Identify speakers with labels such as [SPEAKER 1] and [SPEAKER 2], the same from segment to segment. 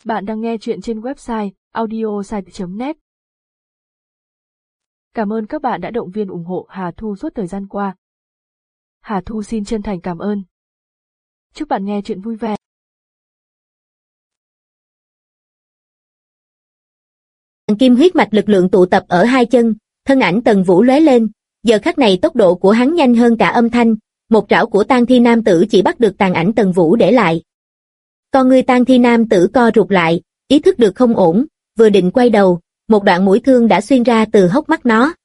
[SPEAKER 1] Bạn đang nghe chuyện trên website audiosite.net. Cảm ơn các bạn đã động viên ủng hộ Hà Thu suốt thời gian qua. Hà Thu xin chân thành cảm ơn. Chúc bạn nghe chuyện vui vẻ.
[SPEAKER 2] Kim huyết mạch lực lượng tụ tập ở hai chân, thân ảnh Tần Vũ lóe lên, giờ khắc này tốc độ của hắn nhanh hơn cả âm thanh, một trảo của tang thi nam tử chỉ bắt được tàn ảnh Tần Vũ để lại. Con ngươi tang thi nam tử co rụt lại, ý thức được không ổn, vừa định quay đầu, một đoạn mũi thương đã xuyên ra từ hốc mắt nó.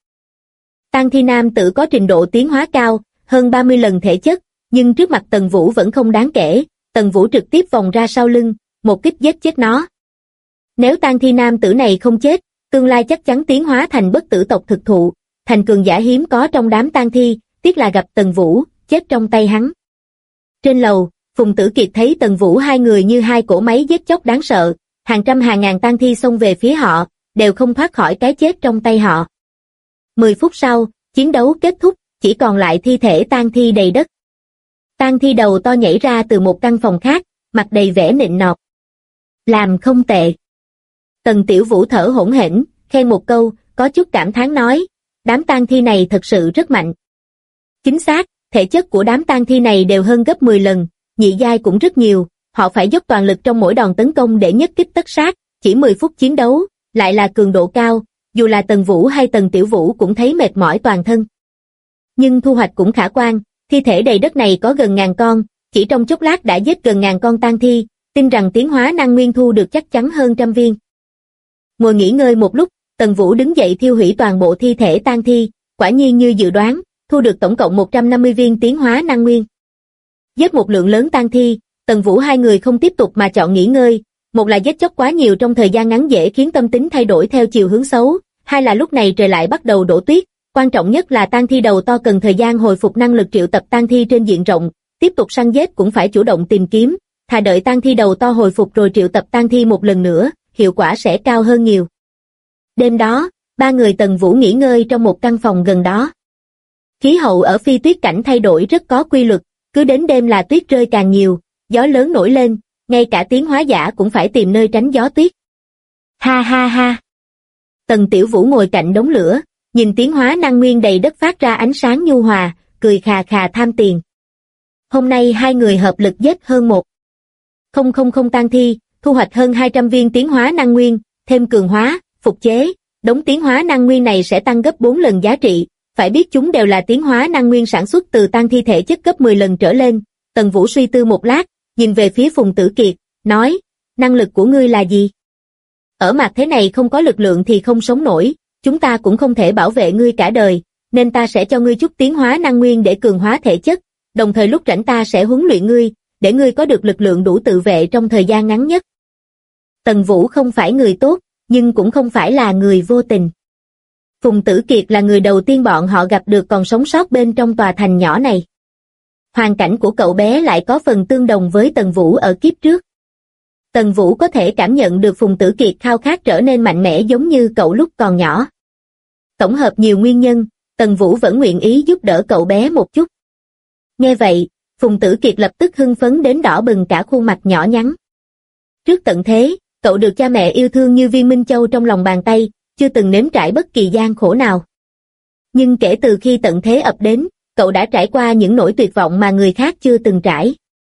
[SPEAKER 2] Tang thi nam tử có trình độ tiến hóa cao, hơn 30 lần thể chất, nhưng trước mặt Tần Vũ vẫn không đáng kể, Tần Vũ trực tiếp vòng ra sau lưng, một kích giết chết nó. Nếu tang thi nam tử này không chết, tương lai chắc chắn tiến hóa thành bất tử tộc thực thụ, thành cường giả hiếm có trong đám tang thi, tiếc là gặp Tần Vũ, chết trong tay hắn. Trên lầu, Phùng Tử Kiệt thấy Tần Vũ hai người như hai cỗ máy giết chóc đáng sợ, hàng trăm hàng ngàn tang thi xông về phía họ, đều không thoát khỏi cái chết trong tay họ. 10 phút sau, chiến đấu kết thúc, chỉ còn lại thi thể tang thi đầy đất. Tang thi đầu to nhảy ra từ một căn phòng khác, mặt đầy vẻ nịnh nọt. Làm không tệ. Tần Tiểu Vũ thở hổn hển, khen một câu, có chút cảm thán nói, đám tang thi này thật sự rất mạnh. Chính xác, thể chất của đám tang thi này đều hơn gấp 10 lần, nhị giai cũng rất nhiều, họ phải dốc toàn lực trong mỗi đòn tấn công để nhất kích tất sát, chỉ 10 phút chiến đấu, lại là cường độ cao, dù là Tần Vũ hay Tần Tiểu Vũ cũng thấy mệt mỏi toàn thân. Nhưng thu hoạch cũng khả quan, thi thể đầy đất này có gần 1000 con, chỉ trong chốc lát đã giết gần 1000 con tang thi, tin rằng tiến hóa năng nguyên thu được chắc chắn hơn 100 viên. Ngồi nghỉ ngơi một lúc, Tần Vũ đứng dậy thiêu hủy toàn bộ thi thể tang thi, quả nhiên như dự đoán, thu được tổng cộng 150 viên tiến hóa năng nguyên. Giết một lượng lớn tang thi, Tần Vũ hai người không tiếp tục mà chọn nghỉ ngơi, một là giết chóc quá nhiều trong thời gian ngắn dễ khiến tâm tính thay đổi theo chiều hướng xấu, hai là lúc này trời lại bắt đầu đổ tuyết, quan trọng nhất là tang thi đầu to cần thời gian hồi phục năng lực triệu tập tang thi trên diện rộng, tiếp tục săn giết cũng phải chủ động tìm kiếm, thà đợi tang thi đầu to hồi phục rồi triệu tập tang thi một lần nữa, hiệu quả sẽ cao hơn nhiều. Đêm đó, ba người Tần Vũ nghỉ ngơi trong một căn phòng gần đó. Khí hậu ở phi tuyết cảnh thay đổi rất có quy luật, cứ đến đêm là tuyết rơi càng nhiều, gió lớn nổi lên, ngay cả tiến hóa giả cũng phải tìm nơi tránh gió tuyết. Ha ha ha! Tần Tiểu Vũ ngồi cạnh đống lửa, nhìn tiến hóa năng nguyên đầy đất phát ra ánh sáng nhu hòa, cười khà khà tham tiền. Hôm nay hai người hợp lực giết hơn 1,000 tang thi, thu hoạch hơn 200 viên tiến hóa năng nguyên, thêm cường hóa, phục chế, đống tiến hóa năng nguyên này sẽ tăng gấp 4 lần giá trị, phải biết chúng đều là tiến hóa năng nguyên sản xuất từ tang thi thể chất gấp 10 lần trở lên. Tần Vũ suy tư một lát, nhìn về phía Phùng Tử Kiệt, nói, năng lực của ngươi là gì? Ở mặt thế này không có lực lượng thì không sống nổi, chúng ta cũng không thể bảo vệ ngươi cả đời, nên ta sẽ cho ngươi chút tiến hóa năng nguyên để cường hóa thể chất, đồng thời lúc rảnh ta sẽ huấn luyện ngươi, để ngươi có được lực lượng đủ tự vệ trong thời gian ngắn nhất. Tần Vũ không phải người tốt, nhưng cũng không phải là người vô tình. Phùng Tử Kiệt là người đầu tiên bọn họ gặp được còn sống sót bên trong tòa thành nhỏ này. Hoàn cảnh của cậu bé lại có phần tương đồng với Tần Vũ ở kiếp trước. Tần Vũ có thể cảm nhận được Phùng Tử Kiệt khao khát trở nên mạnh mẽ giống như cậu lúc còn nhỏ. Tổng hợp nhiều nguyên nhân, Tần Vũ vẫn nguyện ý giúp đỡ cậu bé một chút. Nghe vậy, Phùng Tử Kiệt lập tức hưng phấn đến đỏ bừng cả khuôn mặt nhỏ nhắn. Trước tận thế, cậu được cha mẹ yêu thương như viên minh châu trong lòng bàn tay, chưa từng nếm trải bất kỳ gian khổ nào. Nhưng kể từ khi tận thế ập đến, cậu đã trải qua những nỗi tuyệt vọng mà người khác chưa từng trải.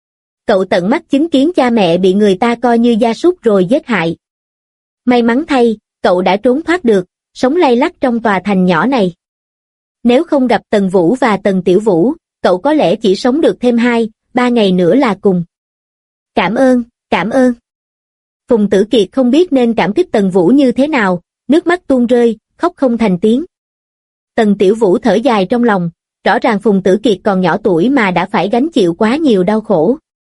[SPEAKER 2] Cậu tận mắt chứng kiến cha mẹ bị người ta coi như gia súc rồi giết hại. May mắn thay, cậu đã trốn thoát được, sống lay lắt trong tòa thành nhỏ này. Nếu không gặp Tần Vũ và Tần Tiểu Vũ, cậu có lẽ chỉ sống được thêm 2-3 ngày nữa là cùng. Cảm ơn, cảm ơn. Phùng Tử Kiệt không biết nên cảm kích Tần Vũ như thế nào, nước mắt tuôn rơi, khóc không thành tiếng. Tần Tiểu Vũ thở dài trong lòng, rõ ràng Phùng Tử Kiệt còn nhỏ tuổi mà đã phải gánh chịu quá nhiều đau khổ.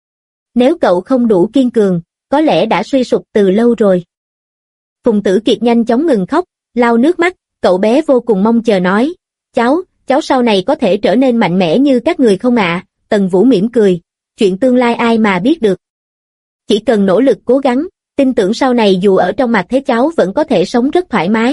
[SPEAKER 2] Nếu cậu không đủ kiên cường, có lẽ đã suy sụp từ lâu rồi. Phùng Tử Kiệt nhanh chóng ngừng khóc, lau nước mắt, cậu bé vô cùng mong chờ nói, cháu sau này có thể trở nên mạnh mẽ như các người không ạ? Tần Vũ mỉm cười, chuyện tương lai ai mà biết được. Chỉ cần nỗ lực cố gắng, tin tưởng sau này dù ở trong mặt thế cháu vẫn có thể sống rất thoải mái.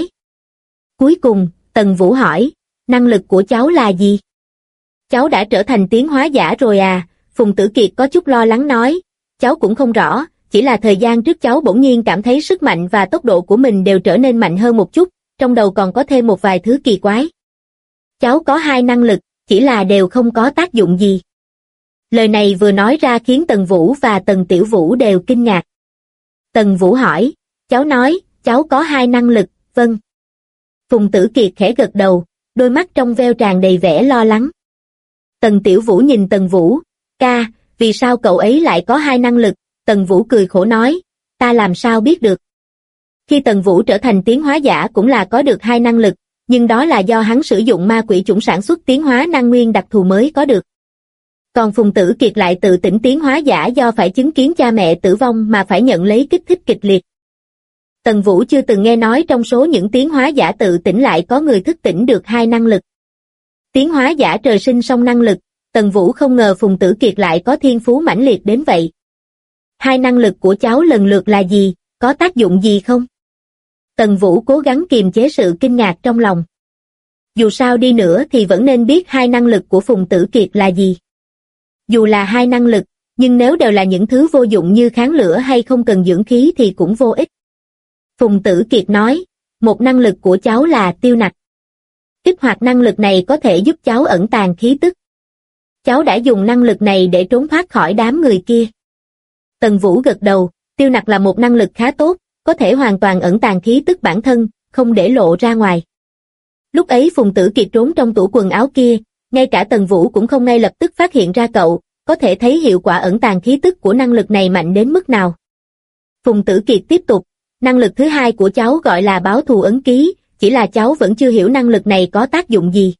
[SPEAKER 2] Cuối cùng, Tần Vũ hỏi, năng lực của cháu là gì? Cháu đã trở thành tiến hóa giả rồi à? Phùng Tử Kiệt có chút lo lắng nói, cháu cũng không rõ, chỉ là thời gian trước cháu bỗng nhiên cảm thấy sức mạnh và tốc độ của mình đều trở nên mạnh hơn một chút, trong đầu còn có thêm một vài thứ kỳ quái. Cháu có 2 năng lực, chỉ là đều không có tác dụng gì. Lời này vừa nói ra khiến Tần Vũ và Tần Tiểu Vũ đều kinh ngạc. Tần Vũ hỏi, cháu nói, cháu có 2 năng lực, vâng. Phùng Tử Kiệt khẽ gật đầu, đôi mắt trong veo tràn đầy vẻ lo lắng. Tần Tiểu Vũ nhìn Tần Vũ, ca, vì sao cậu ấy lại có 2 năng lực? Tần Vũ cười khổ nói, ta làm sao biết được. Khi Tần Vũ trở thành tiến hóa giả cũng là có được 2 năng lực, nhưng đó là do hắn sử dụng ma quỷ chủng sản xuất tiến hóa năng nguyên đặc thù mới có được. Còn Phùng Tử Kiệt lại tự tỉnh tiến hóa giả do phải chứng kiến cha mẹ tử vong mà phải nhận lấy kích thích kịch liệt. Tần Vũ chưa từng nghe nói trong số những tiến hóa giả tự tỉnh lại có người thức tỉnh được 2 năng lực. Tiến hóa giả trời sinh song năng lực, Tần Vũ không ngờ Phùng Tử Kiệt lại có thiên phú mãnh liệt đến vậy. 2 năng lực của cháu lần lượt là gì, có tác dụng gì không? Tần Vũ cố gắng kiềm chế sự kinh ngạc trong lòng. Dù sao đi nữa thì vẫn nên biết 2 năng lực của Phùng Tử Kiệt là gì. Dù là 2 năng lực, nhưng nếu đều là những thứ vô dụng như kháng lửa hay không cần dưỡng khí thì cũng vô ích. Phùng Tử Kiệt nói, một năng lực của cháu là tiêu nặc. Kích hoạt năng lực này có thể giúp cháu ẩn tàng khí tức. Cháu đã dùng năng lực này để trốn thoát khỏi đám người kia. Tần Vũ gật đầu, tiêu nặc là một năng lực khá tốt, có thể hoàn toàn ẩn tàng khí tức bản thân, không để lộ ra ngoài. Lúc ấy Phùng Tử Kiệt trốn trong tủ quần áo kia, ngay cả Tần Vũ cũng không ngay lập tức phát hiện ra cậu, có thể thấy hiệu quả ẩn tàng khí tức của năng lực này mạnh đến mức nào. Phùng Tử Kiệt tiếp tục, năng lực thứ 2 của cháu gọi là báo thù ấn ký, chỉ là cháu vẫn chưa hiểu năng lực này có tác dụng gì.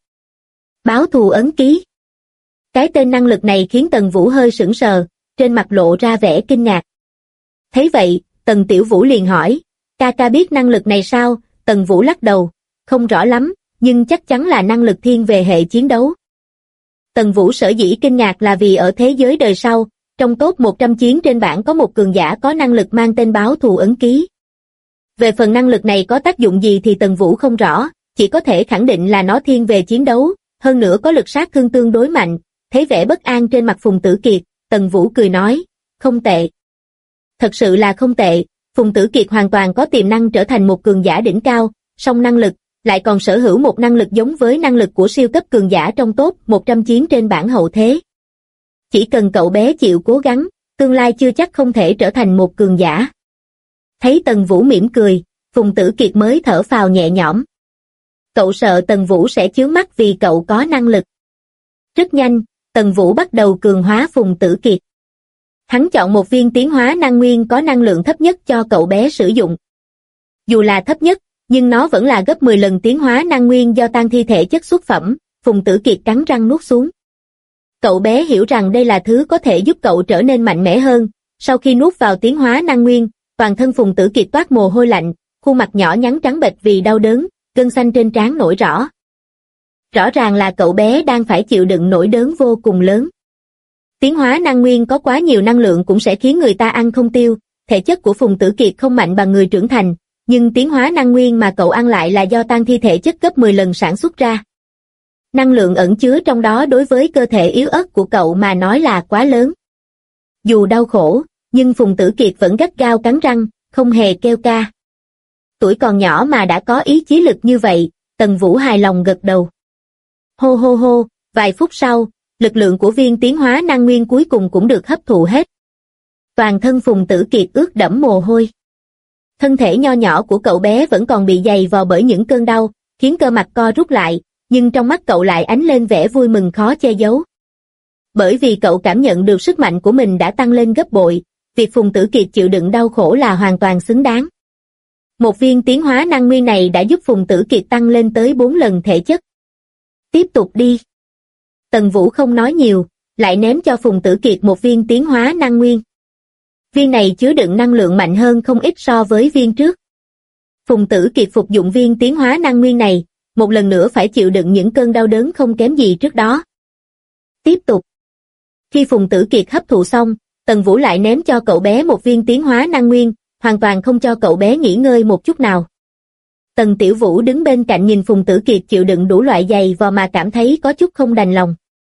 [SPEAKER 2] Báo thù ấn ký. Cái tên năng lực này khiến Tần Vũ hơi sững sờ, trên mặt lộ ra vẻ kinh ngạc. Thấy vậy, Tần Tiểu Vũ liền hỏi, ca biết năng lực này sao? Tần Vũ lắc đầu, không rõ lắm, nhưng chắc chắn là năng lực thiên về hệ chiến đấu. Tần Vũ sở dĩ kinh ngạc là vì ở thế giới đời sau, trong top 100 chiến trên bảng có một cường giả có năng lực mang tên báo thù ấn ký. Về phần năng lực này có tác dụng gì thì Tần Vũ không rõ, chỉ có thể khẳng định là nó thiên về chiến đấu, hơn nữa có lực sát thương tương đối mạnh. Thấy vẻ bất an trên mặt Phùng Tử Kiệt, Tần Vũ cười nói, không tệ. Thật sự là không tệ, Phùng Tử Kiệt hoàn toàn có tiềm năng trở thành một cường giả đỉnh cao, song năng lực, lại còn sở hữu một năng lực giống với năng lực của siêu cấp cường giả trong top 100 chiến trên bảng hậu thế. Chỉ cần cậu bé chịu cố gắng, tương lai chưa chắc không thể trở thành một cường giả. Thấy Tần Vũ mỉm cười, Phùng Tử Kiệt mới thở phào nhẹ nhõm. Cậu sợ Tần Vũ sẽ chướng mắt vì cậu có năng lực. Rất nhanh, Tần Vũ bắt đầu cường hóa Phùng Tử Kiệt. Hắn chọn một viên tiến hóa năng nguyên có năng lượng thấp nhất cho cậu bé sử dụng. Dù là thấp nhất, nhưng nó vẫn là gấp 10 lần tiến hóa năng nguyên do tan thi thể chất xuất phẩm, Phùng Tử Kiệt cắn răng nuốt xuống. Cậu bé hiểu rằng đây là thứ có thể giúp cậu trở nên mạnh mẽ hơn, sau khi nuốt vào tiến hóa năng nguyên, toàn thân Phùng Tử Kiệt toát mồ hôi lạnh, khuôn mặt nhỏ nhắn trắng bệch vì đau đớn, gân xanh trên trán nổi rõ. Rõ ràng là cậu bé đang phải chịu đựng nỗi đớn vô cùng lớn. Tiến hóa năng nguyên có quá nhiều năng lượng cũng sẽ khiến người ta ăn không tiêu, thể chất của Phùng Tử Kiệt không mạnh bằng người trưởng thành, nhưng tiến hóa năng nguyên mà cậu ăn lại là do tan thi thể chất gấp 10 lần sản xuất ra. Năng lượng ẩn chứa trong đó đối với cơ thể yếu ớt của cậu mà nói là quá lớn. Dù đau khổ, nhưng Phùng Tử Kiệt vẫn gắt gao cắn răng, không hề kêu ca. Tuổi còn nhỏ mà đã có ý chí lực như vậy, Tần Vũ hài lòng gật đầu. Hô hô hô, vài phút sau, lực lượng của viên tiến hóa năng nguyên cuối cùng cũng được hấp thụ hết. Toàn thân Phùng Tử Kiệt ướt đẫm mồ hôi. Thân thể nho nhỏ của cậu bé vẫn còn bị dày vò bởi những cơn đau, khiến cơ mặt co rút lại, nhưng trong mắt cậu lại ánh lên vẻ vui mừng khó che giấu. Bởi vì cậu cảm nhận được sức mạnh của mình đã tăng lên gấp bội, việc Phùng Tử Kiệt chịu đựng đau khổ là hoàn toàn xứng đáng. Một viên tiến hóa năng nguyên này đã giúp Phùng Tử Kiệt tăng lên tới 4 lần thể chất. Tiếp tục đi. Tần Vũ không nói nhiều, lại ném cho Phùng Tử Kiệt một viên tiến hóa năng nguyên. Viên này chứa đựng năng lượng mạnh hơn không ít so với viên trước. Phùng Tử Kiệt phục dụng viên tiến hóa năng nguyên này, một lần nữa phải chịu đựng những cơn đau đớn không kém gì trước đó. Tiếp tục. Khi Phùng Tử Kiệt hấp thụ xong, Tần Vũ lại ném cho cậu bé một viên tiến hóa năng nguyên, hoàn toàn không cho cậu bé nghỉ ngơi một chút nào. Tần Tiểu Vũ đứng bên cạnh nhìn Phùng Tử Kiệt chịu đựng đủ loại giày vò mà cảm thấy có chút không đành lòng.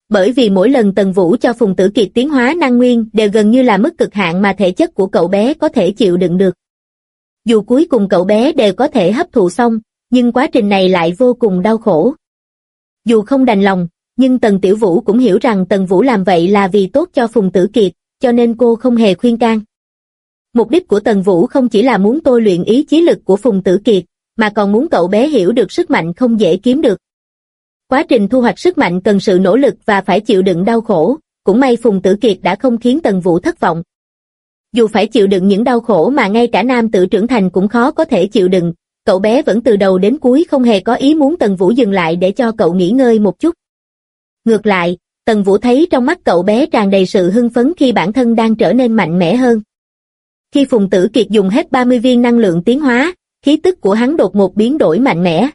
[SPEAKER 2] Bởi vì mỗi lần Tần Vũ cho Phùng Tử Kiệt tiến hóa năng nguyên đều gần như là mức cực hạn mà thể chất của cậu bé có thể chịu đựng được. Dù cuối cùng cậu bé đều có thể hấp thụ xong, nhưng quá trình này lại vô cùng đau khổ. Dù không đành lòng, nhưng Tần Tiểu Vũ cũng hiểu rằng Tần Vũ làm vậy là vì tốt cho Phùng Tử Kiệt, cho nên cô không hề khuyên can. Mục đích của Tần Vũ không chỉ là muốn tôi luyện ý chí lực của Phùng Tử Kiệt, mà còn muốn cậu bé hiểu được sức mạnh không dễ kiếm được. Quá trình thu hoạch sức mạnh cần sự nỗ lực và phải chịu đựng đau khổ, cũng may Phùng Tử Kiệt đã không khiến Tần Vũ thất vọng. Dù phải chịu đựng những đau khổ mà ngay cả nam tử trưởng thành cũng khó có thể chịu đựng, cậu bé vẫn từ đầu đến cuối không hề có ý muốn Tần Vũ dừng lại để cho cậu nghỉ ngơi một chút. Ngược lại, Tần Vũ thấy trong mắt cậu bé tràn đầy sự hưng phấn khi bản thân đang trở nên mạnh mẽ hơn. Khi Phùng Tử Kiệt dùng hết 30 viên năng lượng tiến hóa, khí tức của hắn đột ngột biến đổi mạnh mẽ.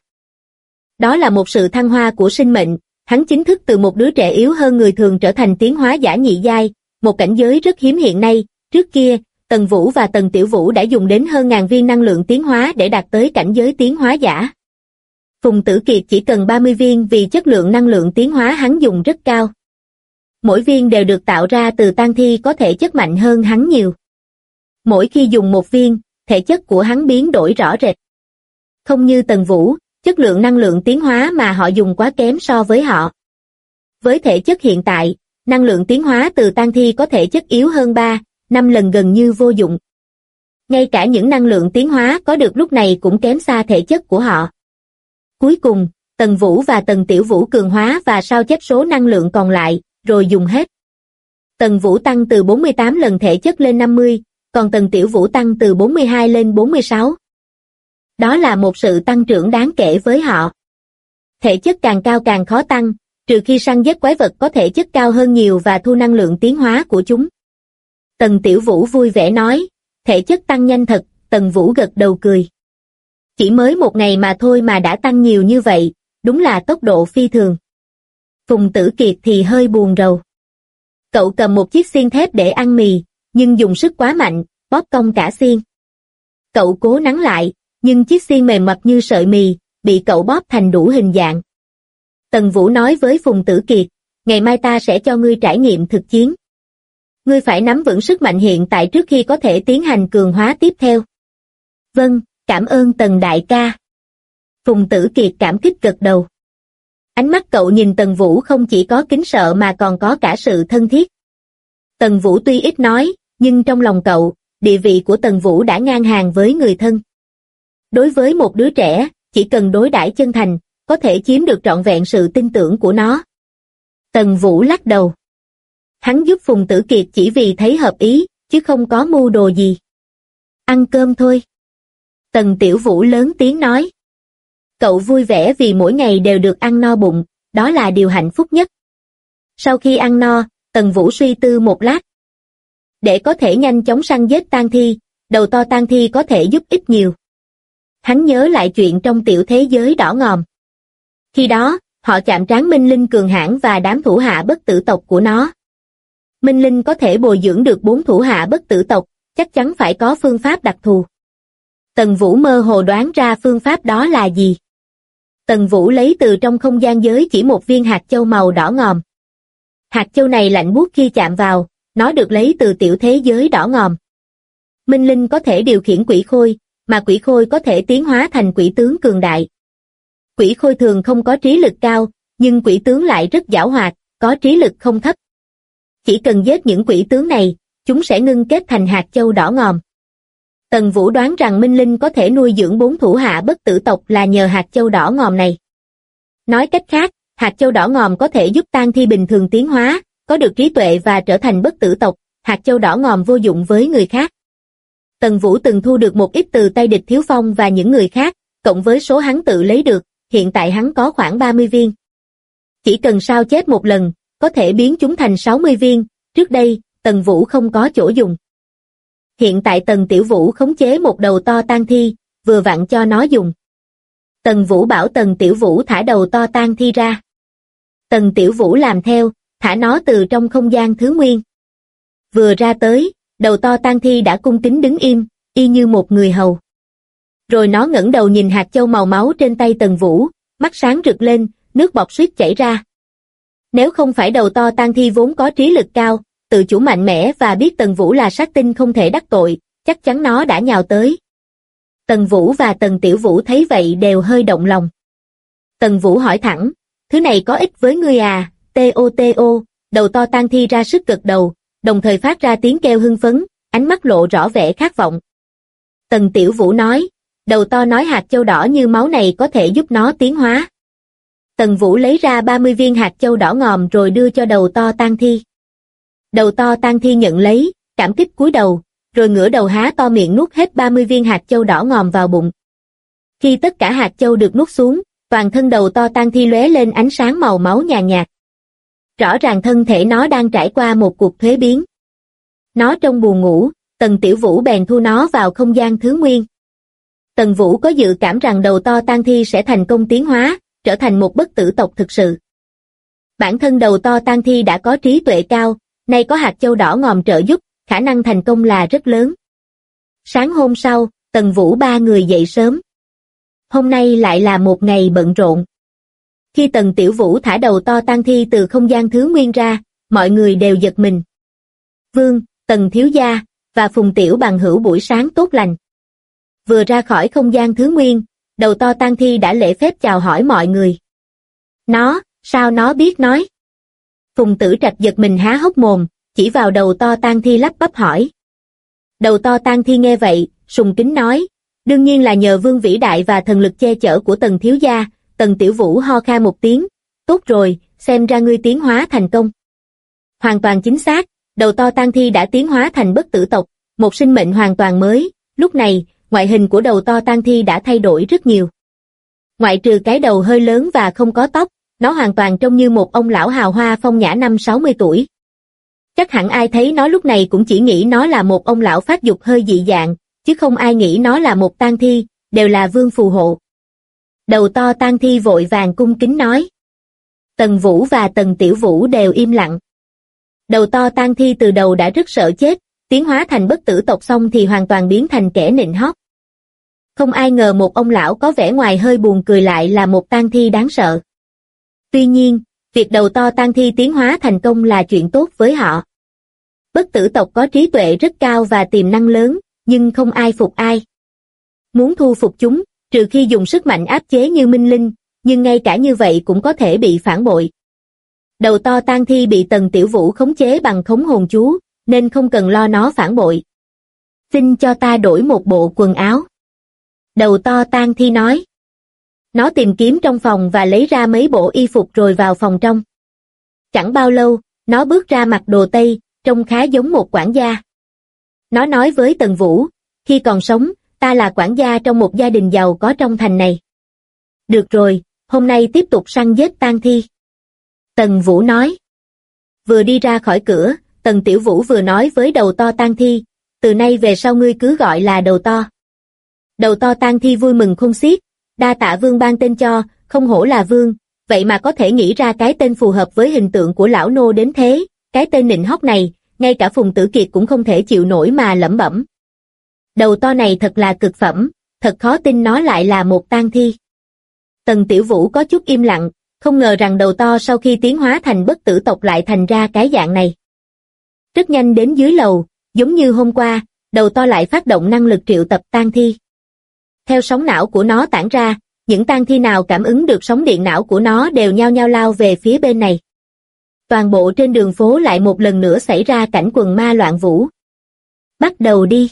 [SPEAKER 2] Đó là một sự thăng hoa của sinh mệnh, hắn chính thức từ một đứa trẻ yếu hơn người thường trở thành tiến hóa giả nhị giai, một cảnh giới rất hiếm hiện nay. Trước kia, Tần Vũ và Tần Tiểu Vũ đã dùng đến hơn ngàn viên năng lượng tiến hóa để đạt tới cảnh giới tiến hóa giả. Phùng Tử Kiệt chỉ cần 30 viên vì chất lượng năng lượng tiến hóa hắn dùng rất cao. Mỗi viên đều được tạo ra từ tang thi có thể chất mạnh hơn hắn nhiều. Mỗi khi dùng một viên, thể chất của hắn biến đổi rõ rệt. Không như Tần Vũ, chất lượng năng lượng tiến hóa mà họ dùng quá kém so với họ. Với thể chất hiện tại, năng lượng tiến hóa từ tang thi có thể chất yếu hơn 3-5 lần gần như vô dụng. Ngay cả những năng lượng tiến hóa có được lúc này cũng kém xa thể chất của họ. Cuối cùng, Tần Vũ và Tần Tiểu Vũ cường hóa và sao chép số năng lượng còn lại, rồi dùng hết. Tần Vũ tăng từ 48 lần thể chất lên 50, còn Tần Tiểu Vũ tăng từ 42 lên 46. Đó là một sự tăng trưởng đáng kể với họ. Thể chất càng cao càng khó tăng, trừ khi săn giết quái vật có thể chất cao hơn nhiều và thu năng lượng tiến hóa của chúng. Tần Tiểu Vũ vui vẻ nói, thể chất tăng nhanh thật. Tần Vũ gật đầu cười. Chỉ mới một ngày mà thôi mà đã tăng nhiều như vậy, đúng là tốc độ phi thường. Phùng Tử Kiệt thì hơi buồn rầu. Cậu cầm một chiếc xiên thép để ăn mì, nhưng dùng sức quá mạnh, bóp cong cả xiên. Cậu cố nắn lại, nhưng chiếc xiên mềm mập như sợi mì, bị cậu bóp thành đủ hình dạng. Tần Vũ nói với Phùng Tử Kiệt, ngày mai ta sẽ cho ngươi trải nghiệm thực chiến. Ngươi phải nắm vững sức mạnh hiện tại trước khi có thể tiến hành cường hóa tiếp theo. Vâng, cảm ơn Tần đại ca. Phùng Tử Kiệt cảm kích gật đầu. Ánh mắt cậu nhìn Tần Vũ không chỉ có kính sợ mà còn có cả sự thân thiết. Tần Vũ tuy ít nói, nhưng trong lòng cậu, địa vị của Tần Vũ đã ngang hàng với người thân. Đối với một đứa trẻ, chỉ cần đối đãi chân thành, có thể chiếm được trọn vẹn sự tin tưởng của nó. Tần Vũ lắc đầu. Hắn giúp Phùng Tử Kiệt chỉ vì thấy hợp ý, chứ không có mưu đồ gì. Ăn cơm thôi. Tần Tiểu Vũ lớn tiếng nói. Cậu vui vẻ vì mỗi ngày đều được ăn no bụng, đó là điều hạnh phúc nhất. Sau khi ăn no, Tần Vũ suy tư một lát. Để có thể nhanh chóng săn giết tang thi, đầu to tang thi có thể giúp ích nhiều. Hắn nhớ lại chuyện trong tiểu thế giới đỏ ngòm. Khi đó, họ chạm trán Minh Linh cường hãn và đám thủ hạ bất tử tộc của nó. Minh Linh có thể bồi dưỡng được 4 thủ hạ bất tử tộc, chắc chắn phải có phương pháp đặc thù. Tần Vũ mơ hồ đoán ra phương pháp đó là gì. Tần Vũ lấy từ trong không gian giới chỉ một viên hạt châu màu đỏ ngòm. Hạt châu này lạnh buốt khi chạm vào, nó được lấy từ tiểu thế giới đỏ ngòm. Minh Linh có thể điều khiển quỷ khôi, mà quỷ khôi có thể tiến hóa thành quỷ tướng cường đại. Quỷ khôi thường không có trí lực cao, nhưng quỷ tướng lại rất giảo hoạt, có trí lực không thấp. Chỉ cần giết những quỷ tướng này, chúng sẽ ngưng kết thành hạt châu đỏ ngòm. Tần Vũ đoán rằng Minh Linh có thể nuôi dưỡng 4 thủ hạ bất tử tộc là nhờ hạt châu đỏ ngòm này. Nói cách khác, hạt châu đỏ ngòm có thể giúp tang thi bình thường tiến hóa, có được trí tuệ và trở thành bất tử tộc, hạt châu đỏ ngòm vô dụng với người khác. Tần Vũ từng thu được một ít từ tay Địch Thiếu Phong và những người khác, cộng với số hắn tự lấy được, hiện tại hắn có khoảng 30 viên. Chỉ cần sao chép một lần, có thể biến chúng thành 60 viên, trước đây, Tần Vũ không có chỗ dùng. Hiện tại Tần Tiểu Vũ khống chế một đầu to tang thi, vừa vặn cho nó dùng. Tần Vũ bảo Tần Tiểu Vũ thả đầu to tang thi ra. Tần Tiểu Vũ làm theo, thả nó từ trong không gian thứ nguyên. Vừa ra tới, đầu to tang thi đã cung kính đứng im, y như một người hầu. Rồi nó ngẩng đầu nhìn hạt châu màu máu trên tay Tần Vũ, mắt sáng rực lên, nước bọt suýt chảy ra. Nếu không phải đầu to Tang Thi vốn có trí lực cao, tự chủ mạnh mẽ và biết Tần Vũ là sát tinh không thể đắc tội, chắc chắn nó đã nhào tới. Tần Vũ và Tần Tiểu Vũ thấy vậy đều hơi động lòng. Tần Vũ hỏi thẳng, thứ này có ích với ngươi à, T.O. Đầu to Tang Thi ra sức gật đầu, đồng thời phát ra tiếng kêu hưng phấn, ánh mắt lộ rõ vẻ khát vọng. Tần Tiểu Vũ nói, đầu to nói hạt châu đỏ như máu này có thể giúp nó tiến hóa. Tần Vũ lấy ra 30 viên hạt châu đỏ ngòm rồi đưa cho đầu to Tang Thi. Đầu to Tang Thi nhận lấy, cảm kích cúi đầu, rồi ngửa đầu há to miệng nuốt hết 30 viên hạt châu đỏ ngòm vào bụng. Khi tất cả hạt châu được nuốt xuống, toàn thân đầu to Tang Thi lóe lên ánh sáng màu máu nhàn nhạt. Rõ ràng thân thể nó đang trải qua một cuộc thuế biến. Nó trong buồn ngủ, Tần Tiểu Vũ bèn thu nó vào không gian thứ nguyên. Tần Vũ có dự cảm rằng đầu to Tang Thi sẽ thành công tiến hóa, trở thành một bất tử tộc thực sự. Bản thân đầu to Tang Thi đã có trí tuệ cao, nay có hạt châu đỏ ngòm trợ giúp, khả năng thành công là rất lớn. Sáng hôm sau, Tần Vũ ba người dậy sớm. Hôm nay lại là một ngày bận rộn. Khi Tần Tiểu Vũ thả đầu to Tang Thi từ không gian thứ nguyên ra, mọi người đều giật mình. Vương, Tần thiếu gia và Phùng Tiểu bằng hữu buổi sáng tốt lành. Vừa ra khỏi không gian thứ nguyên, đầu to Tang Thi đã lễ phép chào hỏi mọi người. Sao nó biết nói? Phùng Tử Trạch giật mình há hốc mồm, chỉ vào đầu to Tang Thi lắp bắp hỏi. Đầu to Tang Thi nghe vậy, sùng kính nói, đương nhiên là nhờ vương vĩ đại và thần lực che chở của Tần thiếu gia. Tần Tiểu Vũ ho khan một tiếng, tốt rồi, xem ra ngươi tiến hóa thành công. Hoàn toàn chính xác, đầu to Tang Thi đã tiến hóa thành bất tử tộc, một sinh mệnh hoàn toàn mới. Lúc này, ngoại hình của đầu to Tang Thi đã thay đổi rất nhiều. Ngoại trừ cái đầu hơi lớn và không có tóc, nó hoàn toàn trông như một ông lão hào hoa phong nhã năm 60 tuổi. Chắc hẳn ai thấy nó lúc này cũng chỉ nghĩ nó là một ông lão phát dục hơi dị dạng, chứ không ai nghĩ nó là một Tang Thi, đều là vương phù hộ. Đầu to Tang Thi vội vàng cung kính nói. Tần Vũ và Tần Tiểu Vũ đều im lặng. Đầu to Tang Thi từ đầu đã rất sợ chết, tiến hóa thành bất tử tộc xong thì hoàn toàn biến thành kẻ nịnh hót. Không ai ngờ một ông lão có vẻ ngoài hơi buồn cười lại là một Tang Thi đáng sợ. Tuy nhiên, việc đầu to Tang Thi tiến hóa thành công là chuyện tốt với họ. Bất tử tộc có trí tuệ rất cao và tiềm năng lớn, nhưng không ai phục ai. Muốn thu phục chúng, trừ khi dùng sức mạnh áp chế như Minh Linh, nhưng ngay cả như vậy cũng có thể bị phản bội. Đầu to Tang Thi bị Tần Tiểu Vũ khống chế bằng khống hồn chú, nên không cần lo nó phản bội. Xin cho ta đổi một bộ quần áo. Đầu to Tang Thi nói. Nó tìm kiếm trong phòng và lấy ra mấy bộ y phục rồi vào phòng trong. Chẳng bao lâu, nó bước ra mặc đồ Tây, trông khá giống một quản gia. Nó nói với Tần Vũ, khi còn sống, ta là quản gia trong một gia đình giàu có trong thành này. Được rồi, hôm nay tiếp tục săn giết Tang Thi. Tần Vũ nói. Vừa đi ra khỏi cửa, Tần Tiểu Vũ vừa nói với đầu to Tang Thi, từ nay về sau ngươi cứ gọi là đầu to. Đầu to Tang Thi vui mừng khôn xiết, đa tạ vương ban tên cho, không hổ là vương, vậy mà có thể nghĩ ra cái tên phù hợp với hình tượng của lão nô đến thế, cái tên nịnh hót này, ngay cả Phùng Tử Kiệt cũng không thể chịu nổi mà lẩm bẩm. Đầu to này thật là cực phẩm, thật khó tin nó lại là một Tang Thi. Tần Tiểu Vũ có chút im lặng, không ngờ rằng đầu to sau khi tiến hóa thành bất tử tộc lại thành ra cái dạng này. Rất nhanh đến dưới lầu, giống như hôm qua, đầu to lại phát động năng lực triệu tập Tang Thi. Theo sóng não của nó tản ra, những Tang Thi nào cảm ứng được sóng điện não của nó đều nhao nhao lao về phía bên này. Toàn bộ trên đường phố lại một lần nữa xảy ra cảnh quần ma loạn vũ. Bắt đầu đi.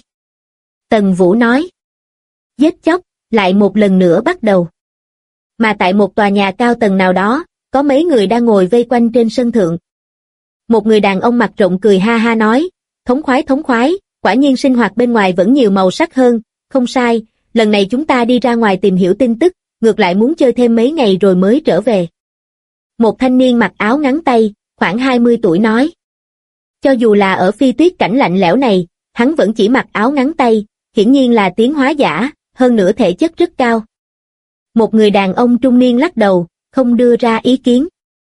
[SPEAKER 2] Tần Vũ nói. Giết chóc, lại một lần nữa bắt đầu. Mà tại một tòa nhà cao tầng nào đó, có mấy người đang ngồi vây quanh trên sân thượng. Một người đàn ông mặt rộng cười ha ha nói, thống khoái, quả nhiên sinh hoạt bên ngoài vẫn nhiều màu sắc hơn, không sai, lần này chúng ta đi ra ngoài tìm hiểu tin tức, ngược lại muốn chơi thêm mấy ngày rồi mới trở về. Một thanh niên mặc áo ngắn tay, khoảng 20 tuổi nói. Cho dù là ở phi tuyết cảnh lạnh lẽo này, hắn vẫn chỉ mặc áo ngắn tay, hiển nhiên là tiến hóa giả, hơn nữa thể chất rất cao. Một người đàn ông trung niên lắc đầu, không đưa ra ý kiến.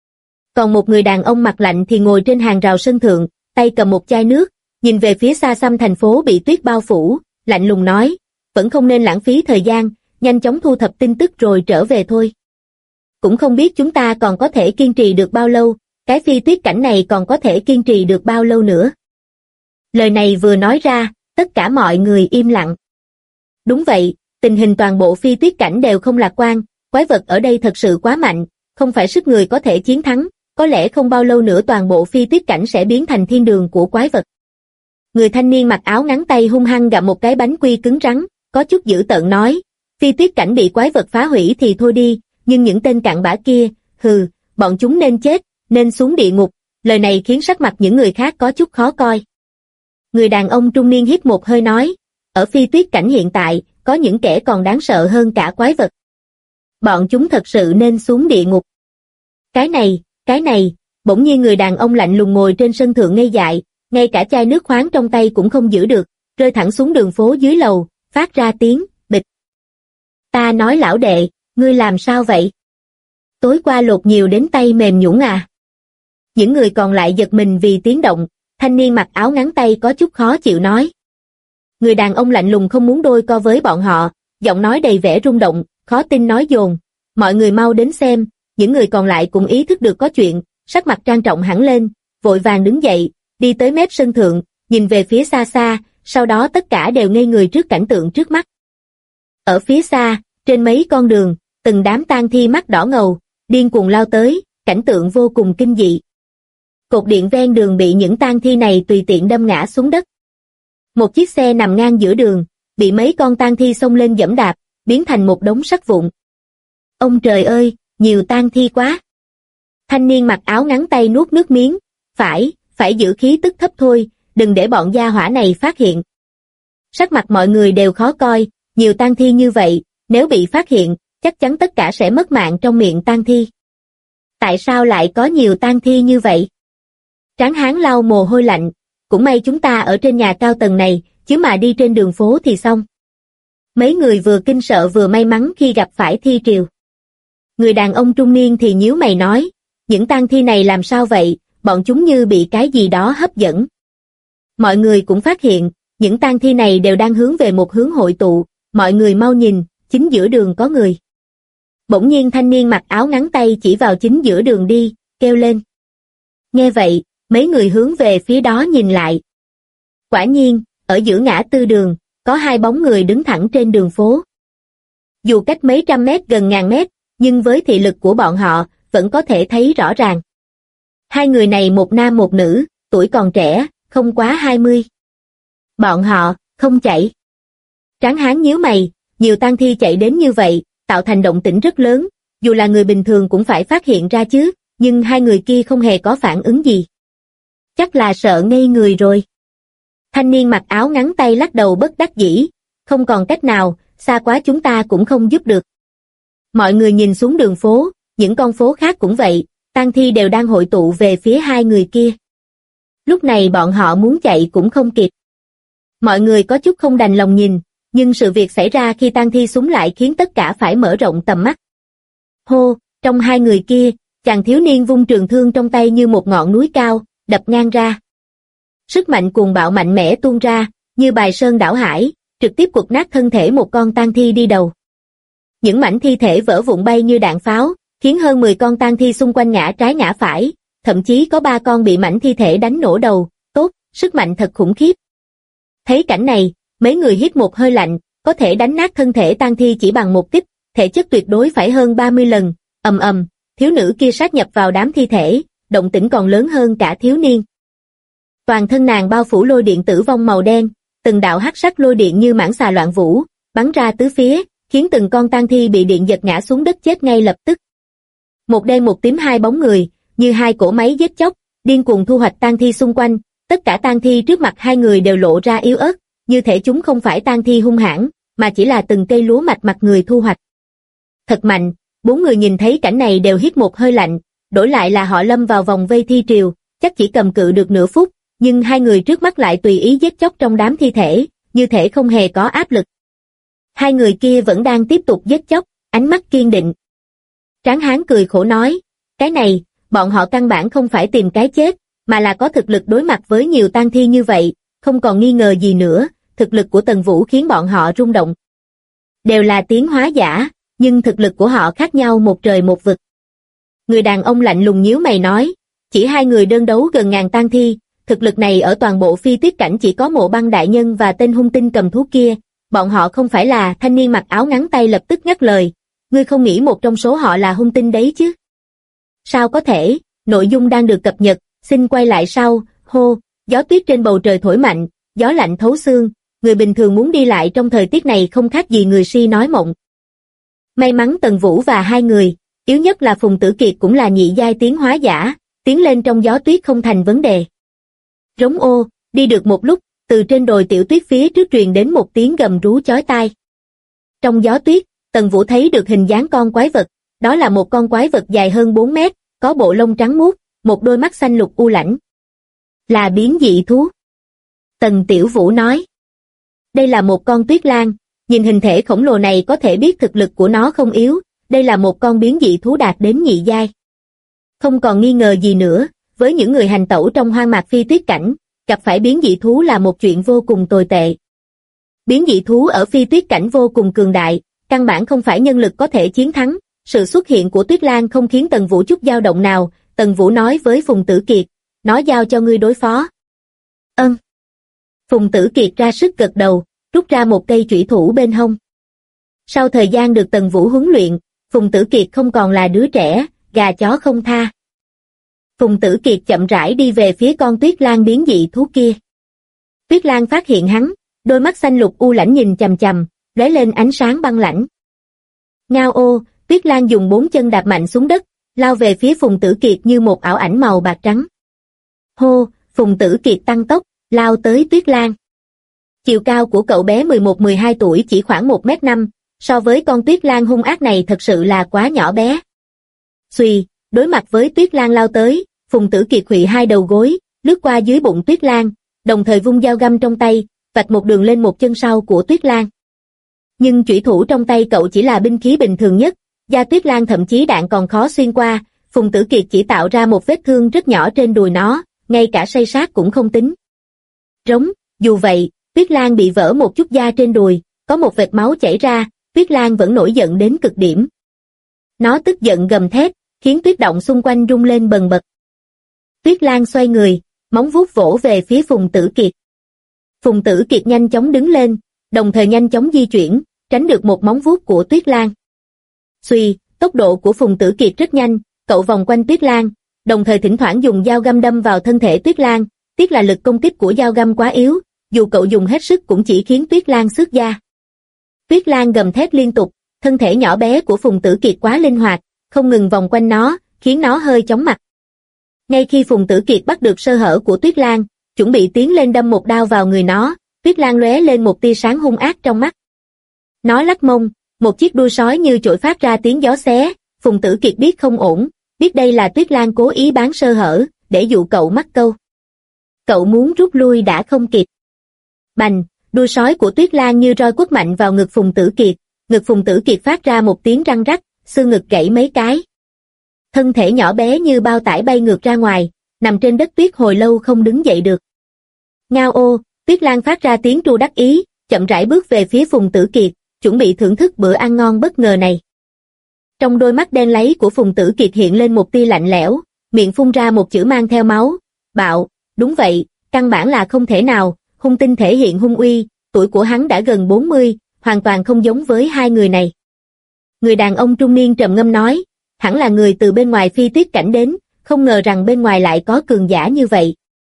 [SPEAKER 2] Còn một người đàn ông mặt lạnh thì ngồi trên hàng rào sân thượng, tay cầm một chai nước, nhìn về phía xa xăm thành phố bị tuyết bao phủ, lạnh lùng nói, vẫn không nên lãng phí thời gian, nhanh chóng thu thập tin tức rồi trở về thôi. Cũng không biết chúng ta còn có thể kiên trì được bao lâu, cái phi tuyết cảnh này còn có thể kiên trì được bao lâu nữa? Lời này vừa nói ra, tất cả mọi người im lặng. Đúng vậy, tình hình toàn bộ phi tuyết cảnh đều không lạc quan, quái vật ở đây thật sự quá mạnh, không phải sức người có thể chiến thắng, có lẽ không bao lâu nữa toàn bộ phi tuyết cảnh sẽ biến thành thiên đường của quái vật. Người thanh niên mặc áo ngắn tay hung hăng gặm một cái bánh quy cứng rắn, có chút dữ tợn nói, phi tuyết cảnh bị quái vật phá hủy thì thôi đi, nhưng những tên cặn bã kia, hừ, bọn chúng nên chết, nên xuống địa ngục. Lời này khiến sắc mặt những người khác có chút khó coi. Người đàn ông trung niên hít một hơi nói, ở phi tuyết cảnh hiện tại, có những kẻ còn đáng sợ hơn cả quái vật. Bọn chúng thật sự nên xuống địa ngục. Cái này, bỗng nhiên người đàn ông lạnh lùng ngồi trên sân thượng ngây dại, ngay cả chai nước khoáng trong tay cũng không giữ được, rơi thẳng xuống đường phố dưới lầu, phát ra tiếng, bịch. Ta nói lão đệ, ngươi làm sao vậy? Tối qua lột nhiều đến tay mềm nhũn à? Những người còn lại giật mình vì tiếng động, thanh niên mặc áo ngắn tay có chút khó chịu nói. Người đàn ông lạnh lùng không muốn đôi co với bọn họ, giọng nói đầy vẻ rung động, khó tin nói dồn. Mọi người mau đến xem, những người còn lại cũng ý thức được có chuyện, sắc mặt trang trọng hẳn lên, vội vàng đứng dậy, đi tới mép sân thượng, nhìn về phía xa xa, sau đó tất cả đều ngây người trước cảnh tượng trước mắt. Ở phía xa, trên mấy con đường, từng đám tang thi mắt đỏ ngầu, điên cuồng lao tới, cảnh tượng vô cùng kinh dị. Cột điện ven đường bị những tang thi này tùy tiện đâm ngã xuống đất. Một chiếc xe nằm ngang giữa đường, bị mấy con tang thi xông lên giẫm đạp, biến thành một đống sắt vụn. Ông trời ơi, nhiều tang thi quá. Thanh niên mặc áo ngắn tay nuốt nước miếng, phải giữ khí tức thấp thôi, đừng để bọn gia hỏa này phát hiện. Sắc mặt mọi người đều khó coi, nhiều tang thi như vậy, nếu bị phát hiện, chắc chắn tất cả sẽ mất mạng trong miệng tang thi. Tại sao lại có nhiều tang thi như vậy? Tráng hán lau mồ hôi lạnh, cũng may chúng ta ở trên nhà cao tầng này, chứ mà đi trên đường phố thì xong. Mấy người vừa kinh sợ vừa may mắn khi gặp phải thi triều. Người đàn ông trung niên thì nhíu mày nói, những tang thi này làm sao vậy, bọn chúng như bị cái gì đó hấp dẫn. Mọi người cũng phát hiện, những tang thi này đều đang hướng về một hướng hội tụ, mọi người mau nhìn, chính giữa đường có người. Bỗng nhiên thanh niên mặc áo ngắn tay chỉ vào chính giữa đường đi, kêu lên. Nghe vậy, mấy người hướng về phía đó nhìn lại. Quả nhiên, ở giữa ngã tư đường, có hai bóng người đứng thẳng trên đường phố. Dù cách mấy trăm mét gần ngàn mét, nhưng với thị lực của bọn họ, vẫn có thể thấy rõ ràng. Hai người này một nam một nữ, tuổi còn trẻ, không quá 20. Bọn họ, không chạy. Tráng hán nhíu mày, nhiều tang thi chạy đến như vậy, tạo thành động tĩnh rất lớn, dù là người bình thường cũng phải phát hiện ra chứ, nhưng hai người kia không hề có phản ứng gì. Chắc là sợ ngây người rồi. Thanh niên mặc áo ngắn tay lắc đầu bất đắc dĩ, không còn cách nào, xa quá chúng ta cũng không giúp được. Mọi người nhìn xuống đường phố, những con phố khác cũng vậy, tang thi đều đang hội tụ về phía hai người kia. Lúc này bọn họ muốn chạy cũng không kịp. Mọi người có chút không đành lòng nhìn, nhưng sự việc xảy ra khi tang thi súng lại khiến tất cả phải mở rộng tầm mắt. Hô, trong hai người kia, chàng thiếu niên vung trường thương trong tay như một ngọn núi cao, đập ngang ra. Sức mạnh cuồng bạo mạnh mẽ tuôn ra, như bài sơn đảo hải, trực tiếp quật nát thân thể một con tang thi đi đầu. Những mảnh thi thể vỡ vụn bay như đạn pháo, khiến hơn 10 con tang thi xung quanh ngã trái ngã phải, thậm chí có 3 con bị mảnh thi thể đánh nổ đầu, tốt, sức mạnh thật khủng khiếp. Thấy cảnh này, mấy người hít một hơi lạnh, có thể đánh nát thân thể tang thi chỉ bằng một kích, thể chất tuyệt đối phải hơn 30 lần, ầm, thiếu nữ kia sát nhập vào đám thi thể, động tĩnh còn lớn hơn cả thiếu niên. Toàn thân nàng bao phủ lôi điện tử vong màu đen, từng đạo hắc sắc lôi điện như mãng xà loạn vũ, bắn ra tứ phía, khiến từng con tang thi bị điện giật ngã xuống đất chết ngay lập tức. Một đen một tím hai bóng người, như hai cỗ máy giết chóc, điên cuồng thu hoạch tang thi xung quanh, tất cả tang thi trước mặt hai người đều lộ ra yếu ớt, như thể chúng không phải tang thi hung hãn, mà chỉ là từng cây lúa mạch mặt người thu hoạch. Thật mạnh, 4 người nhìn thấy cảnh này đều hít một hơi lạnh, đổi lại là họ lâm vào vòng vây thi triều, chắc chỉ cầm cự được nửa phút, nhưng hai người trước mắt lại tùy ý giết chóc trong đám thi thể, như thể không hề có áp lực. Hai người kia vẫn đang tiếp tục giết chóc, ánh mắt kiên định. Tráng hán cười khổ nói, cái này, bọn họ căn bản không phải tìm cái chết, mà là có thực lực đối mặt với nhiều tang thi như vậy, không còn nghi ngờ gì nữa, thực lực của Tần Vũ khiến bọn họ rung động. Đều là tiến hóa giả, nhưng thực lực của họ khác nhau một trời một vực. Người đàn ông lạnh lùng nhíu mày nói, chỉ hai người đơn đấu gần ngàn tang thi, thực lực này ở toàn bộ phi tuyết cảnh chỉ có Mộ Băng đại nhân và tên hung tinh cầm thú kia, bọn họ không phải là. Thanh niên mặc áo ngắn tay lập tức ngắt lời, ngươi không nghĩ một trong số họ là hung tinh đấy chứ? Sao có thể, nội dung đang được cập nhật, xin quay lại sau. Hô, gió tuyết trên bầu trời thổi mạnh, gió lạnh thấu xương, người bình thường muốn đi lại trong thời tiết này không khác gì người si nói mộng. May mắn Tần Vũ và hai người, yếu nhất là Phùng Tử Kiệt cũng là nhị giai tiến hóa giả, tiến lên trong gió tuyết không thành vấn đề. Rống ô, đi được một lúc, từ trên đồi tiểu tuyết phía trước truyền đến một tiếng gầm rú chói tai. Trong gió tuyết, Tần Vũ thấy được hình dáng con quái vật, đó là một con quái vật dài hơn 4 mét, có bộ lông trắng muốt, một đôi mắt xanh lục u lãnh. Là biến dị thú. Tần Tiểu Vũ nói. Đây là một con tuyết lang, nhìn hình thể khổng lồ này có thể biết thực lực của nó không yếu, đây là một con biến dị thú đạt đến nhị giai. Không còn nghi ngờ gì nữa, với những người hành tẩu trong hoang mạc phi tuyết cảnh, gặp phải biến dị thú là một chuyện vô cùng tồi tệ. Biến dị thú ở phi tuyết cảnh vô cùng cường đại, căn bản không phải nhân lực có thể chiến thắng, sự xuất hiện của tuyết lang không khiến Tần Vũ chút dao động nào. Tần Vũ nói với Phùng Tử Kiệt, nó giao cho ngươi đối phó. Phùng Tử Kiệt ra sức gật đầu, rút ra một cây chủy thủ bên hông. Sau thời gian được Tần Vũ huấn luyện, Phùng Tử Kiệt không còn là đứa trẻ, gà chó không tha. Phùng Tử Kiệt chậm rãi đi về phía con tuyết lang biến dị thú kia. Tuyết lang phát hiện hắn, đôi mắt xanh lục u lãnh nhìn chằm chằm, lóe lên ánh sáng băng lãnh. Ngao ô, tuyết lang dùng 4 chân đạp mạnh xuống đất, lao về phía Phùng Tử Kiệt như một ảo ảnh màu bạc trắng. Hô, Phùng Tử Kiệt tăng tốc, lao tới tuyết lang. Chiều cao của cậu bé 11-12 tuổi chỉ khoảng 1m5, so với con tuyết lang hung ác này thật sự là quá nhỏ bé. Xuy, đối mặt với tuyết lang lao tới, Phùng Tử Kiệt khuỵu hai đầu gối, lướt qua dưới bụng tuyết lang, đồng thời vung dao găm trong tay, vạch một đường lên một chân sau của tuyết lang. Nhưng chủy thủ trong tay cậu chỉ là binh khí bình thường nhất, da tuyết lang thậm chí đạn còn khó xuyên qua, Phùng Tử Kiệt chỉ tạo ra một vết thương rất nhỏ trên đùi nó, ngay cả xây sát cũng không tính. Rống, dù vậy, tuyết lang bị vỡ một chút da trên đùi, có một vệt máu chảy ra, tuyết lang vẫn nổi giận đến cực điểm. Nó tức giận gầm thét, khiến tuyết động xung quanh rung lên bần bật. Tuyết lang xoay người, móng vuốt vỗ về phía Phùng Tử Kiệt. Phùng Tử Kiệt nhanh chóng đứng lên, đồng thời nhanh chóng di chuyển, tránh được một móng vuốt của tuyết lang. Xuy, tốc độ của Phùng Tử Kiệt rất nhanh, cậu vòng quanh tuyết lang, đồng thời thỉnh thoảng dùng dao găm đâm vào thân thể tuyết lang, tiếc là lực công kích của dao găm quá yếu, dù cậu dùng hết sức cũng chỉ khiến tuyết lang xước da. Tuyết lang gầm thét liên tục, thân thể nhỏ bé của Phùng Tử Kiệt quá linh hoạt, không ngừng vòng quanh nó, khiến nó hơi chóng mặt. Ngay khi Phùng Tử Kiệt bắt được sơ hở của tuyết lang, chuẩn bị tiến lên đâm một đao vào người nó, tuyết lang lóe lên một tia sáng hung ác trong mắt. Nó lắc mông, một chiếc đuôi sói như chổi phát ra tiếng gió xé, Phùng Tử Kiệt biết không ổn, biết đây là tuyết lang cố ý bán sơ hở, để dụ cậu mắc câu. Cậu muốn rút lui đã không kịp. Bành, đuôi sói của tuyết lang như roi quất mạnh vào ngực Phùng Tử Kiệt, ngực Phùng Tử Kiệt phát ra một tiếng răng rắc, xương ngực gãy mấy cái. Thân thể nhỏ bé như bao tải bay ngược ra ngoài, nằm trên đất tuyết hồi lâu không đứng dậy được. Ngao ô, tuyết lang phát ra tiếng tru đắc ý, chậm rãi bước về phía Phùng Tử Kiệt, chuẩn bị thưởng thức bữa ăn ngon bất ngờ này. Trong đôi mắt đen láy của Phùng Tử Kiệt hiện lên một tia lạnh lẽo, miệng phun ra một chữ mang theo máu, bạo, đúng vậy, căn bản là không thể nào, hung tinh thể hiện hung uy, tuổi của hắn đã gần 40, hoàn toàn không giống với hai người này. Người đàn ông trung niên trầm ngâm nói, hẳn là người từ bên ngoài phi tuyết cảnh đến, không ngờ rằng bên ngoài lại có cường giả như vậy.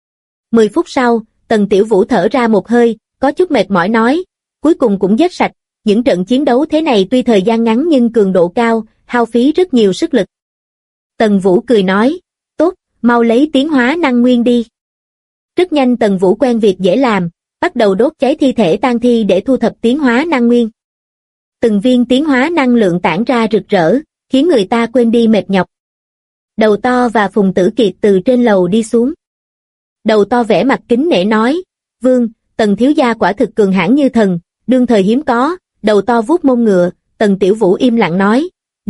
[SPEAKER 2] 10 phút sau, Tần Tiểu Vũ thở ra một hơi, có chút mệt mỏi nói, cuối cùng cũng giết sạch, những trận chiến đấu thế này tuy thời gian ngắn nhưng cường độ cao, hao phí rất nhiều sức lực. Tần Vũ cười nói, tốt, mau lấy tiến hóa năng nguyên đi. Rất nhanh Tần Vũ quen việc dễ làm, bắt đầu đốt cháy thi thể tang thi để thu thập tiến hóa năng nguyên. Từng viên tiến hóa năng lượng tản ra rực rỡ, khiến người ta quên đi mệt nhọc. Đầu to và Phùng Tử Kiệt từ trên lầu đi xuống. Đầu to vẻ mặt kính nể nói, Vương, Tần thiếu gia quả thực cường hãn như thần, đương thời hiếm có. Đầu to vuốt mông ngựa, Tần Tiểu Vũ im lặng nói,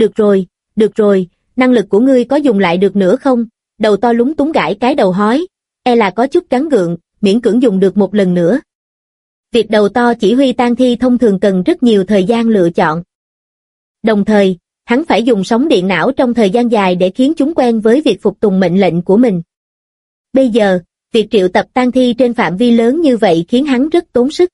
[SPEAKER 2] được rồi, năng lực của ngươi có dùng lại được nữa không? Đầu to lúng túng gãi cái đầu hói, e là có chút gắng gượng, miễn cưỡng dùng được một lần nữa. Việc đầu to chỉ huy tang thi thông thường cần rất nhiều thời gian lựa chọn. Đồng thời, hắn phải dùng sóng điện não trong thời gian dài để khiến chúng quen với việc phục tùng mệnh lệnh của mình. Bây giờ, việc triệu tập tang thi trên phạm vi lớn như vậy khiến hắn rất tốn sức.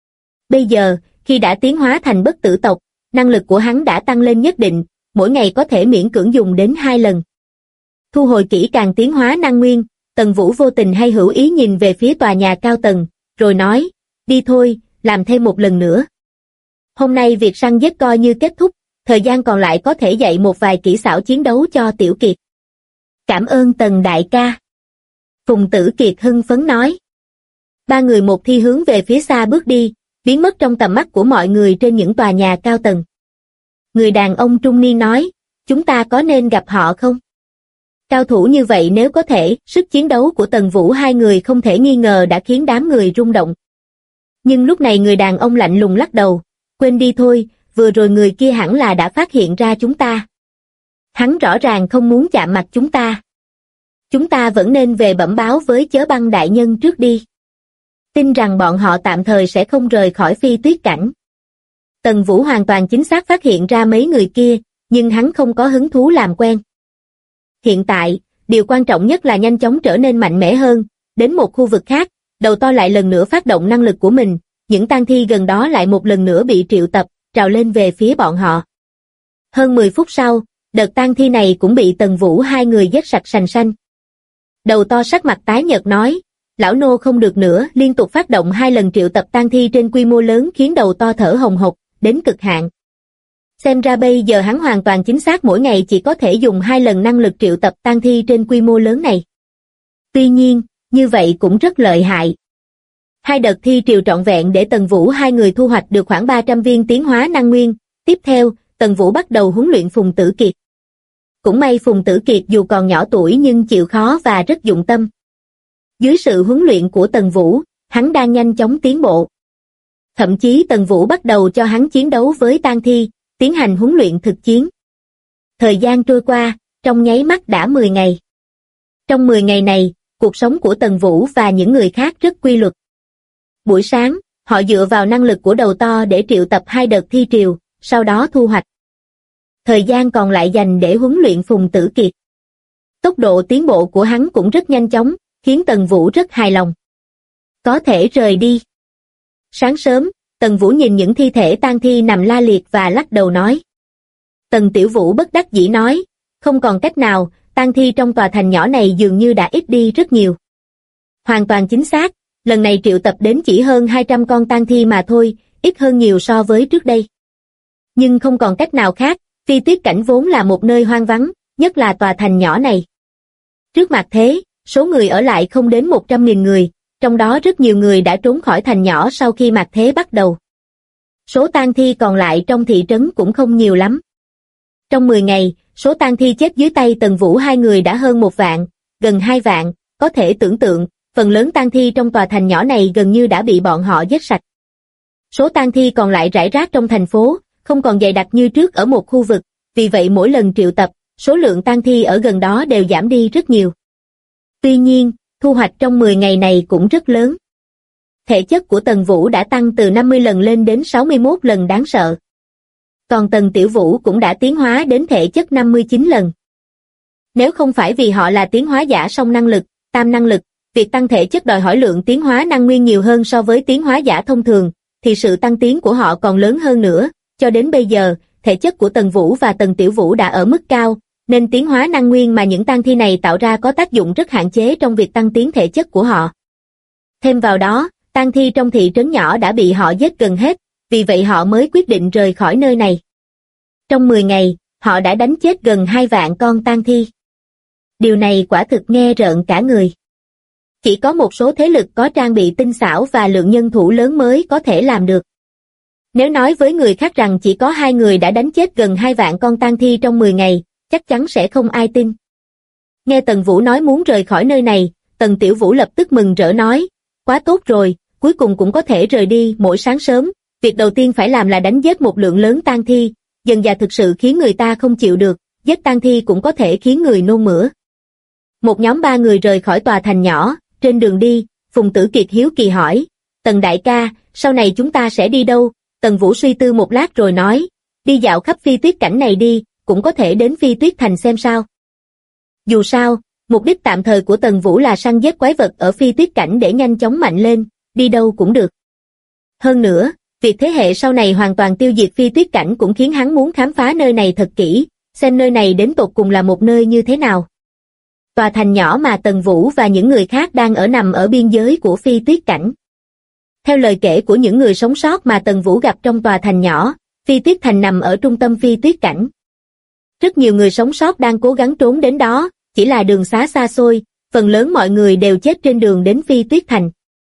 [SPEAKER 2] Bây giờ, khi đã tiến hóa thành bất tử tộc, năng lực của hắn đã tăng lên nhất định, mỗi ngày có thể miễn cưỡng dùng đến 2 lần. Thu hồi kỹ càng tiến hóa năng nguyên, Tần Vũ vô tình hay hữu ý nhìn về phía tòa nhà cao tầng, rồi nói, đi thôi, làm thêm một lần nữa. Hôm nay việc săn giết coi như kết thúc, thời gian còn lại có thể dạy một vài kỹ xảo chiến đấu cho Tiểu Kiệt. Cảm ơn Tần đại ca. Phùng Tử Kiệt hưng phấn nói. Ba người một thi hướng về phía xa bước đi, biến mất trong tầm mắt của mọi người trên những tòa nhà cao tầng. Người đàn ông trung niên nói, chúng ta có nên gặp họ không? Cao thủ như vậy nếu có thể, sức chiến đấu của Tần Vũ hai người không thể nghi ngờ đã khiến đám người rung động. Nhưng lúc này người đàn ông lạnh lùng lắc đầu, quên đi thôi, vừa rồi người kia hẳn là đã phát hiện ra chúng ta. Hắn rõ ràng không muốn chạm mặt chúng ta. Chúng ta vẫn nên về bẩm báo với Chớ Băng đại nhân trước đi. Tin rằng bọn họ tạm thời sẽ không rời khỏi Phi Tuyết cảnh. Tần Vũ hoàn toàn chính xác phát hiện ra mấy người kia, nhưng hắn không có hứng thú làm quen. Hiện tại, điều quan trọng nhất là nhanh chóng trở nên mạnh mẽ hơn, đến một khu vực khác, đầu to lại lần nữa phát động năng lực của mình, những tang thi gần đó lại một lần nữa bị triệu tập, trào lên về phía bọn họ. Hơn 10 phút sau, đợt tang thi này cũng bị Tần Vũ hai người giết sạch sành xanh. Đầu to sắc mặt tái nhợt nói, lão nô không được nữa, liên tục phát động 2 lần triệu tập tang thi trên quy mô lớn khiến đầu to thở hồng hộc, đến cực hạn. Xem ra bây giờ hắn hoàn toàn chính xác mỗi ngày chỉ có thể dùng 2 lần năng lực triệu tập tang thi trên quy mô lớn này. Tuy nhiên, như vậy cũng rất lợi hại. 2 đợt thi triều trọn vẹn để Tần Vũ hai người thu hoạch được khoảng 300 viên tiến hóa năng nguyên. Tiếp theo, Tần Vũ bắt đầu huấn luyện Phùng Tử Kiệt. Cũng may Phùng Tử Kiệt dù còn nhỏ tuổi nhưng chịu khó và rất dụng tâm. Dưới sự huấn luyện của Tần Vũ, hắn đang nhanh chóng tiến bộ. Thậm chí Tần Vũ bắt đầu cho hắn chiến đấu với tang thi, tiến hành huấn luyện thực chiến. Thời gian trôi qua, trong nháy mắt đã 10 ngày. Trong 10 ngày này, cuộc sống của Tần Vũ và những người khác rất quy luật. Buổi sáng, họ dựa vào năng lực của đầu to để triệu tập 2 đợt thi triều, sau đó thu hoạch. Thời gian còn lại dành để huấn luyện Phùng Tử Kiệt. Tốc độ tiến bộ của hắn cũng rất nhanh chóng, khiến Tần Vũ rất hài lòng. Có thể rời đi. Sáng sớm, Tần Vũ nhìn những thi thể tang thi nằm la liệt và lắc đầu nói. Tần Tiểu Vũ bất đắc dĩ nói, không còn cách nào, tang thi trong tòa thành nhỏ này dường như đã ít đi rất nhiều. Hoàn toàn chính xác, lần này triệu tập đến chỉ hơn 200 con tang thi mà thôi, ít hơn nhiều so với trước đây. Nhưng không còn cách nào khác, Phi Tuyết cảnh vốn là một nơi hoang vắng, nhất là tòa thành nhỏ này. Trước mặt thế, số người ở lại không đến 100.000 người, trong đó rất nhiều người đã trốn khỏi thành nhỏ sau khi mạt thế bắt đầu. Số tang thi còn lại trong thị trấn cũng không nhiều lắm. Trong 10 ngày, số tang thi chết dưới tay Tần Vũ hai người đã hơn 1 vạn, gần 2 vạn, có thể tưởng tượng, phần lớn tang thi trong tòa thành nhỏ này gần như đã bị bọn họ giết sạch. Số tang thi còn lại rải rác trong thành phố, không còn dày đặc như trước ở một khu vực, vì vậy mỗi lần triệu tập, số lượng tang thi ở gần đó đều giảm đi rất nhiều. Tuy nhiên, thu hoạch trong 10 ngày này cũng rất lớn. Thể chất của Tần Vũ đã tăng từ 50 lần lên đến 61 lần đáng sợ. Còn Tần Tiểu Vũ cũng đã tiến hóa đến thể chất 59 lần. Nếu không phải vì họ là tiến hóa giả song năng lực, tam năng lực, việc tăng thể chất đòi hỏi lượng tiến hóa năng nguyên nhiều hơn so với tiến hóa giả thông thường, thì sự tăng tiến của họ còn lớn hơn nữa. Cho đến bây giờ, thể chất của Tần Vũ và Tần Tiểu Vũ đã ở mức cao, nên tiến hóa năng nguyên mà những tang thi này tạo ra có tác dụng rất hạn chế trong việc tăng tiến thể chất của họ. Thêm vào đó, tang thi trong thị trấn nhỏ đã bị họ giết gần hết, vì vậy họ mới quyết định rời khỏi nơi này. Trong 10 ngày, họ đã đánh chết gần 2 vạn con tang thi. Điều này quả thực nghe rợn cả người. Chỉ có một số thế lực có trang bị tinh xảo và lượng nhân thủ lớn mới có thể làm được. Nếu nói với người khác rằng chỉ có 2 người đã đánh chết gần 2 vạn con tang thi trong 10 ngày, chắc chắn sẽ không ai tin. Nghe Tần Vũ nói muốn rời khỏi nơi này, Tần Tiểu Vũ lập tức mừng rỡ nói, quá tốt rồi, cuối cùng cũng có thể rời đi. Mỗi sáng sớm, việc đầu tiên phải làm là đánh giết một lượng lớn tang thi, dần dà thực sự khiến người ta không chịu được, giết tang thi cũng có thể khiến người nôn mửa. Một nhóm 3 người rời khỏi tòa thành nhỏ, trên đường đi, Phùng Tử Kiệt hiếu kỳ hỏi, Tần đại ca, sau này chúng ta sẽ đi đâu? Tần Vũ suy tư một lát rồi nói, đi dạo khắp Phi Tuyết cảnh này đi, cũng có thể đến Phi Tuyết Thành xem sao. Dù sao, mục đích tạm thời của Tần Vũ là săn giết quái vật ở Phi Tuyết Cảnh để nhanh chóng mạnh lên, đi đâu cũng được. Hơn nữa, việc thế hệ sau này hoàn toàn tiêu diệt Phi Tuyết Cảnh cũng khiến hắn muốn khám phá nơi này thật kỹ, xem nơi này đến tột cùng là một nơi như thế nào. Tòa thành nhỏ mà Tần Vũ và những người khác đang ở nằm ở biên giới của Phi Tuyết Cảnh. Theo lời kể của những người sống sót mà Tần Vũ gặp trong tòa thành nhỏ, Phi Tuyết Thành nằm ở trung tâm Phi Tuyết Cảnh. Rất nhiều người sống sót đang cố gắng trốn đến đó, chỉ là đường xá xa xôi, phần lớn mọi người đều chết trên đường đến Phi Tuyết Thành.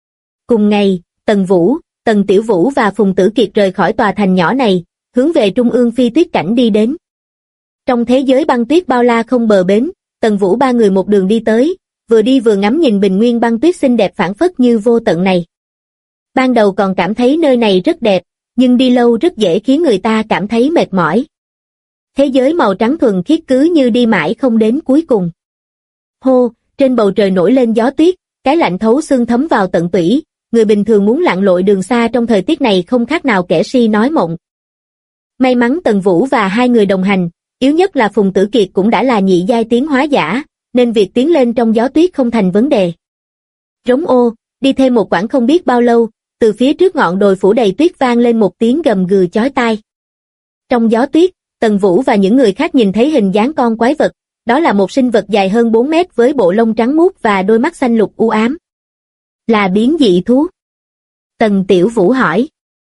[SPEAKER 2] Cùng ngày, Tần Vũ, Tần Tiểu Vũ và Phùng Tử Kiệt rời khỏi tòa thành nhỏ này, hướng về trung ương Phi Tuyết Cảnh đi đến. Trong thế giới băng tuyết bao la không bờ bến, Tần Vũ ba người một đường đi tới, vừa đi vừa ngắm nhìn bình nguyên băng tuyết xinh đẹp phảng phất như vô tận này. Ban đầu còn cảm thấy nơi này rất đẹp, nhưng đi lâu rất dễ khiến người ta cảm thấy mệt mỏi. Thế giới màu trắng thuần khiết cứ như đi mãi không đến cuối cùng. Hô, trên bầu trời nổi lên gió tuyết, cái lạnh thấu xương thấm vào tận tủy, người bình thường muốn lặn lội đường xa trong thời tiết này không khác nào kẻ si nói mộng. May mắn Tần Vũ và hai người đồng hành, yếu nhất là Phùng Tử Kiệt cũng đã là nhị giai tiến hóa giả, nên việc tiến lên trong gió tuyết không thành vấn đề. Rống ô, đi thêm một quãng không biết bao lâu, từ phía trước ngọn đồi phủ đầy tuyết vang lên một tiếng gầm gừ chói tai. Trong gió tuyết, Tần Vũ và những người khác nhìn thấy hình dáng con quái vật, đó là một sinh vật dài hơn 4 mét với bộ lông trắng muốt và đôi mắt xanh lục u ám. Là biến dị thú? Tần Tiểu Vũ hỏi.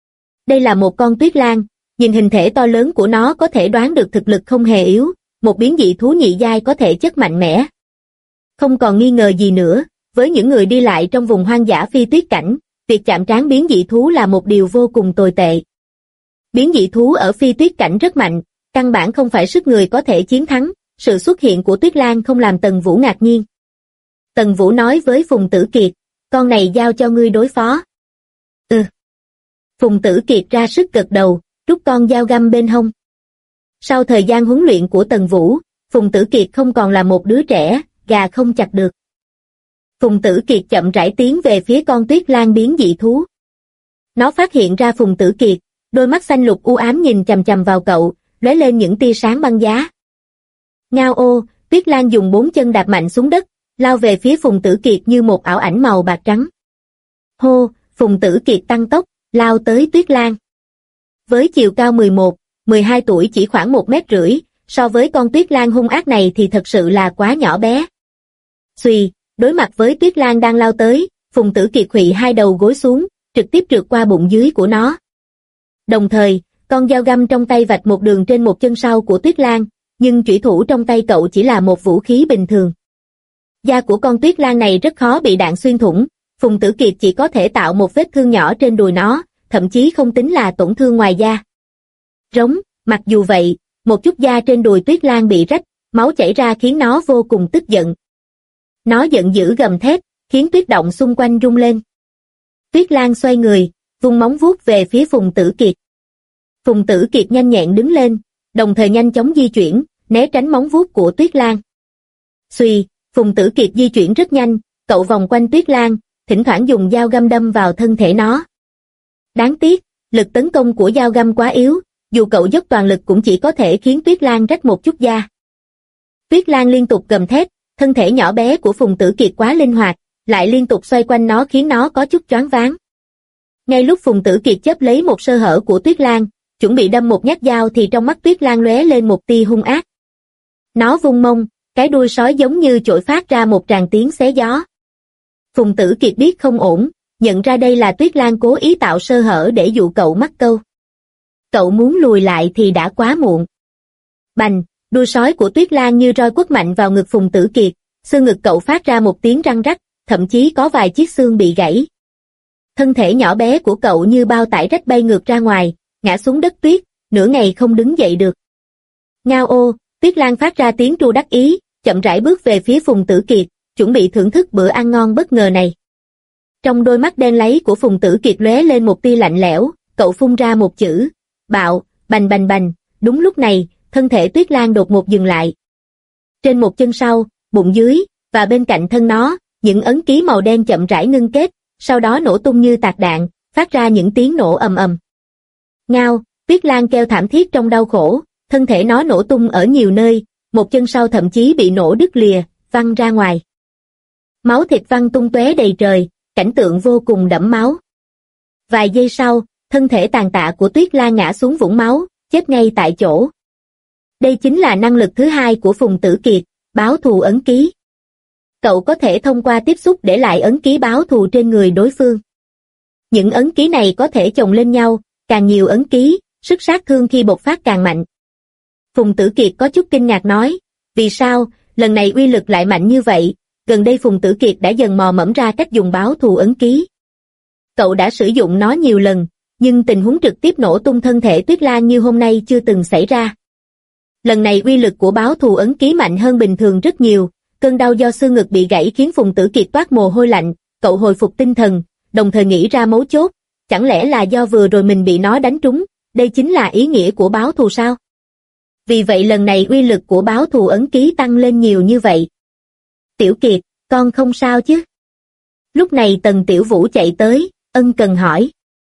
[SPEAKER 2] Đây là một con tuyết lang, nhìn hình thể to lớn của nó có thể đoán được thực lực không hề yếu, một biến dị thú nhị giai có thể chất mạnh mẽ. Không còn nghi ngờ gì nữa, với những người đi lại trong vùng hoang dã Phi Tuyết Cảnh, việc chạm trán biến dị thú là một điều vô cùng tồi tệ. Biến dị thú ở Phi Tuyết Cảnh rất mạnh, căn bản không phải sức người có thể chiến thắng, sự xuất hiện của Tuyết Lang không làm Tần Vũ ngạc nhiên. Tần Vũ nói với Phùng Tử Kiệt, con này giao cho ngươi đối phó. Phùng Tử Kiệt ra sức gật đầu, rút con dao găm bên hông. Sau thời gian huấn luyện của Tần Vũ, Phùng Tử Kiệt không còn là một đứa trẻ, gà không chặt được. Phùng Tử Kiệt chậm rãi tiến về phía con tuyết lang biến dị thú. Nó phát hiện ra Phùng Tử Kiệt, đôi mắt xanh lục u ám nhìn chằm chằm vào cậu, lóe lên những tia sáng băng giá. Ngao ô, tuyết lang dùng 4 chân đạp mạnh xuống đất, lao về phía Phùng Tử Kiệt như một ảo ảnh màu bạc trắng. Hô, Phùng Tử Kiệt tăng tốc, lao tới tuyết lang. Với chiều cao 11, 12 tuổi chỉ khoảng 1,5 mét, so với con tuyết lang hung ác này thì thật sự là quá nhỏ bé. Xuy, đối mặt với tuyết lang đang lao tới, Phùng Tử Kiệt khuỵu hai đầu gối xuống, trực tiếp trượt qua bụng dưới của nó. Đồng thời, con dao găm trong tay vạch một đường trên một chân sau của tuyết lang, nhưng chủy thủ trong tay cậu chỉ là một vũ khí bình thường. Da của con tuyết lang này rất khó bị đạn xuyên thủng, Phùng Tử Kiệt chỉ có thể tạo một vết thương nhỏ trên đùi nó, thậm chí không tính là tổn thương ngoài da. Rống, mặc dù vậy, một chút da trên đùi tuyết lang bị rách, máu chảy ra khiến nó vô cùng tức giận. Nó giận dữ gầm thét, khiến tuyết động xung quanh rung lên. Tuyết lang xoay người, vung móng vuốt về phía Phùng Tử Kiệt. Phùng Tử Kiệt nhanh nhẹn đứng lên, đồng thời nhanh chóng di chuyển, né tránh móng vuốt của tuyết lang. Xuy, Phùng Tử Kiệt di chuyển rất nhanh, cậu vòng quanh tuyết lang, thỉnh thoảng dùng dao găm đâm vào thân thể nó. Đáng tiếc, lực tấn công của dao găm quá yếu, dù cậu dốc toàn lực cũng chỉ có thể khiến tuyết lang rách một chút da. Tuyết lang liên tục gầm thét, thân thể nhỏ bé của Phùng Tử Kiệt quá linh hoạt, lại liên tục xoay quanh nó khiến nó có chút choáng váng. Ngay lúc Phùng Tử Kiệt chớp lấy một sơ hở của tuyết lang, chuẩn bị đâm một nhát dao thì trong mắt tuyết lang lóe lên một tia hung ác. Nó vung mông, cái đuôi sói giống như chổi phát ra một tràng tiếng xé gió. Phùng Tử Kiệt biết không ổn, nhận ra đây là tuyết lang cố ý tạo sơ hở để dụ cậu mắc câu. Cậu muốn lùi lại thì đã quá muộn. Bành, đuôi sói của tuyết lang như roi quất mạnh vào ngực Phùng Tử Kiệt, xương ngực cậu phát ra một tiếng răng rắc, thậm chí có vài chiếc xương bị gãy. Thân thể nhỏ bé của cậu như bao tải rách bay ngược ra ngoài, ngã xuống đất tuyết, nửa ngày không đứng dậy được. Ngao ô, tuyết lang phát ra tiếng tru đắc ý, chậm rãi bước về phía Phùng Tử Kiệt, chuẩn bị thưởng thức bữa ăn ngon bất ngờ này. Trong đôi mắt đen láy của Phùng Tử Kiệt lóe lên một tia lạnh lẽo, cậu phun ra một chữ, bạo, bành bành bành, đúng lúc này, thân thể tuyết lang đột ngột dừng lại. Trên một chân sau, bụng dưới, và bên cạnh thân nó, những ấn ký màu đen chậm rãi ngưng kết, sau đó nổ tung như tạc đạn, phát ra những tiếng nổ ầm ầm. Ngao, tuyết lang kêu thảm thiết trong đau khổ, thân thể nó nổ tung ở nhiều nơi, một chân sau thậm chí bị nổ đứt lìa, văng ra ngoài. Máu thịt văng tung tóe đầy trời, cảnh tượng vô cùng đẫm máu. Vài giây sau, thân thể tàn tạ của Tuyết Lan ngã xuống vũng máu, chết ngay tại chỗ. Đây chính là năng lực thứ hai của Phùng Tử Kiệt, báo thù ấn ký. Cậu có thể thông qua tiếp xúc để lại ấn ký báo thù trên người đối phương. Những ấn ký này có thể chồng lên nhau, càng nhiều ấn ký, sức sát thương khi bộc phát càng mạnh. Phùng Tử Kiệt có chút kinh ngạc nói, vì sao, lần này uy lực lại mạnh như vậy, gần đây Phùng Tử Kiệt đã dần mò mẫm ra cách dùng báo thù ấn ký. Cậu đã sử dụng nó nhiều lần, nhưng tình huống trực tiếp nổ tung thân thể Tuyết Lan như hôm nay chưa từng xảy ra. Lần này uy lực của báo thù ấn ký mạnh hơn bình thường rất nhiều, cơn đau do xương ngực bị gãy khiến Phùng Tử Kiệt toát mồ hôi lạnh, cậu hồi phục tinh thần, đồng thời nghĩ ra mấu chốt, chẳng lẽ là do vừa rồi mình bị nó đánh trúng, đây chính là ý nghĩa của báo thù sao? Vì vậy lần này uy lực của báo thù ấn ký tăng lên nhiều như vậy. Tiểu Kiệt, con không sao chứ? Lúc này Tần Tiểu Vũ chạy tới, ân cần hỏi.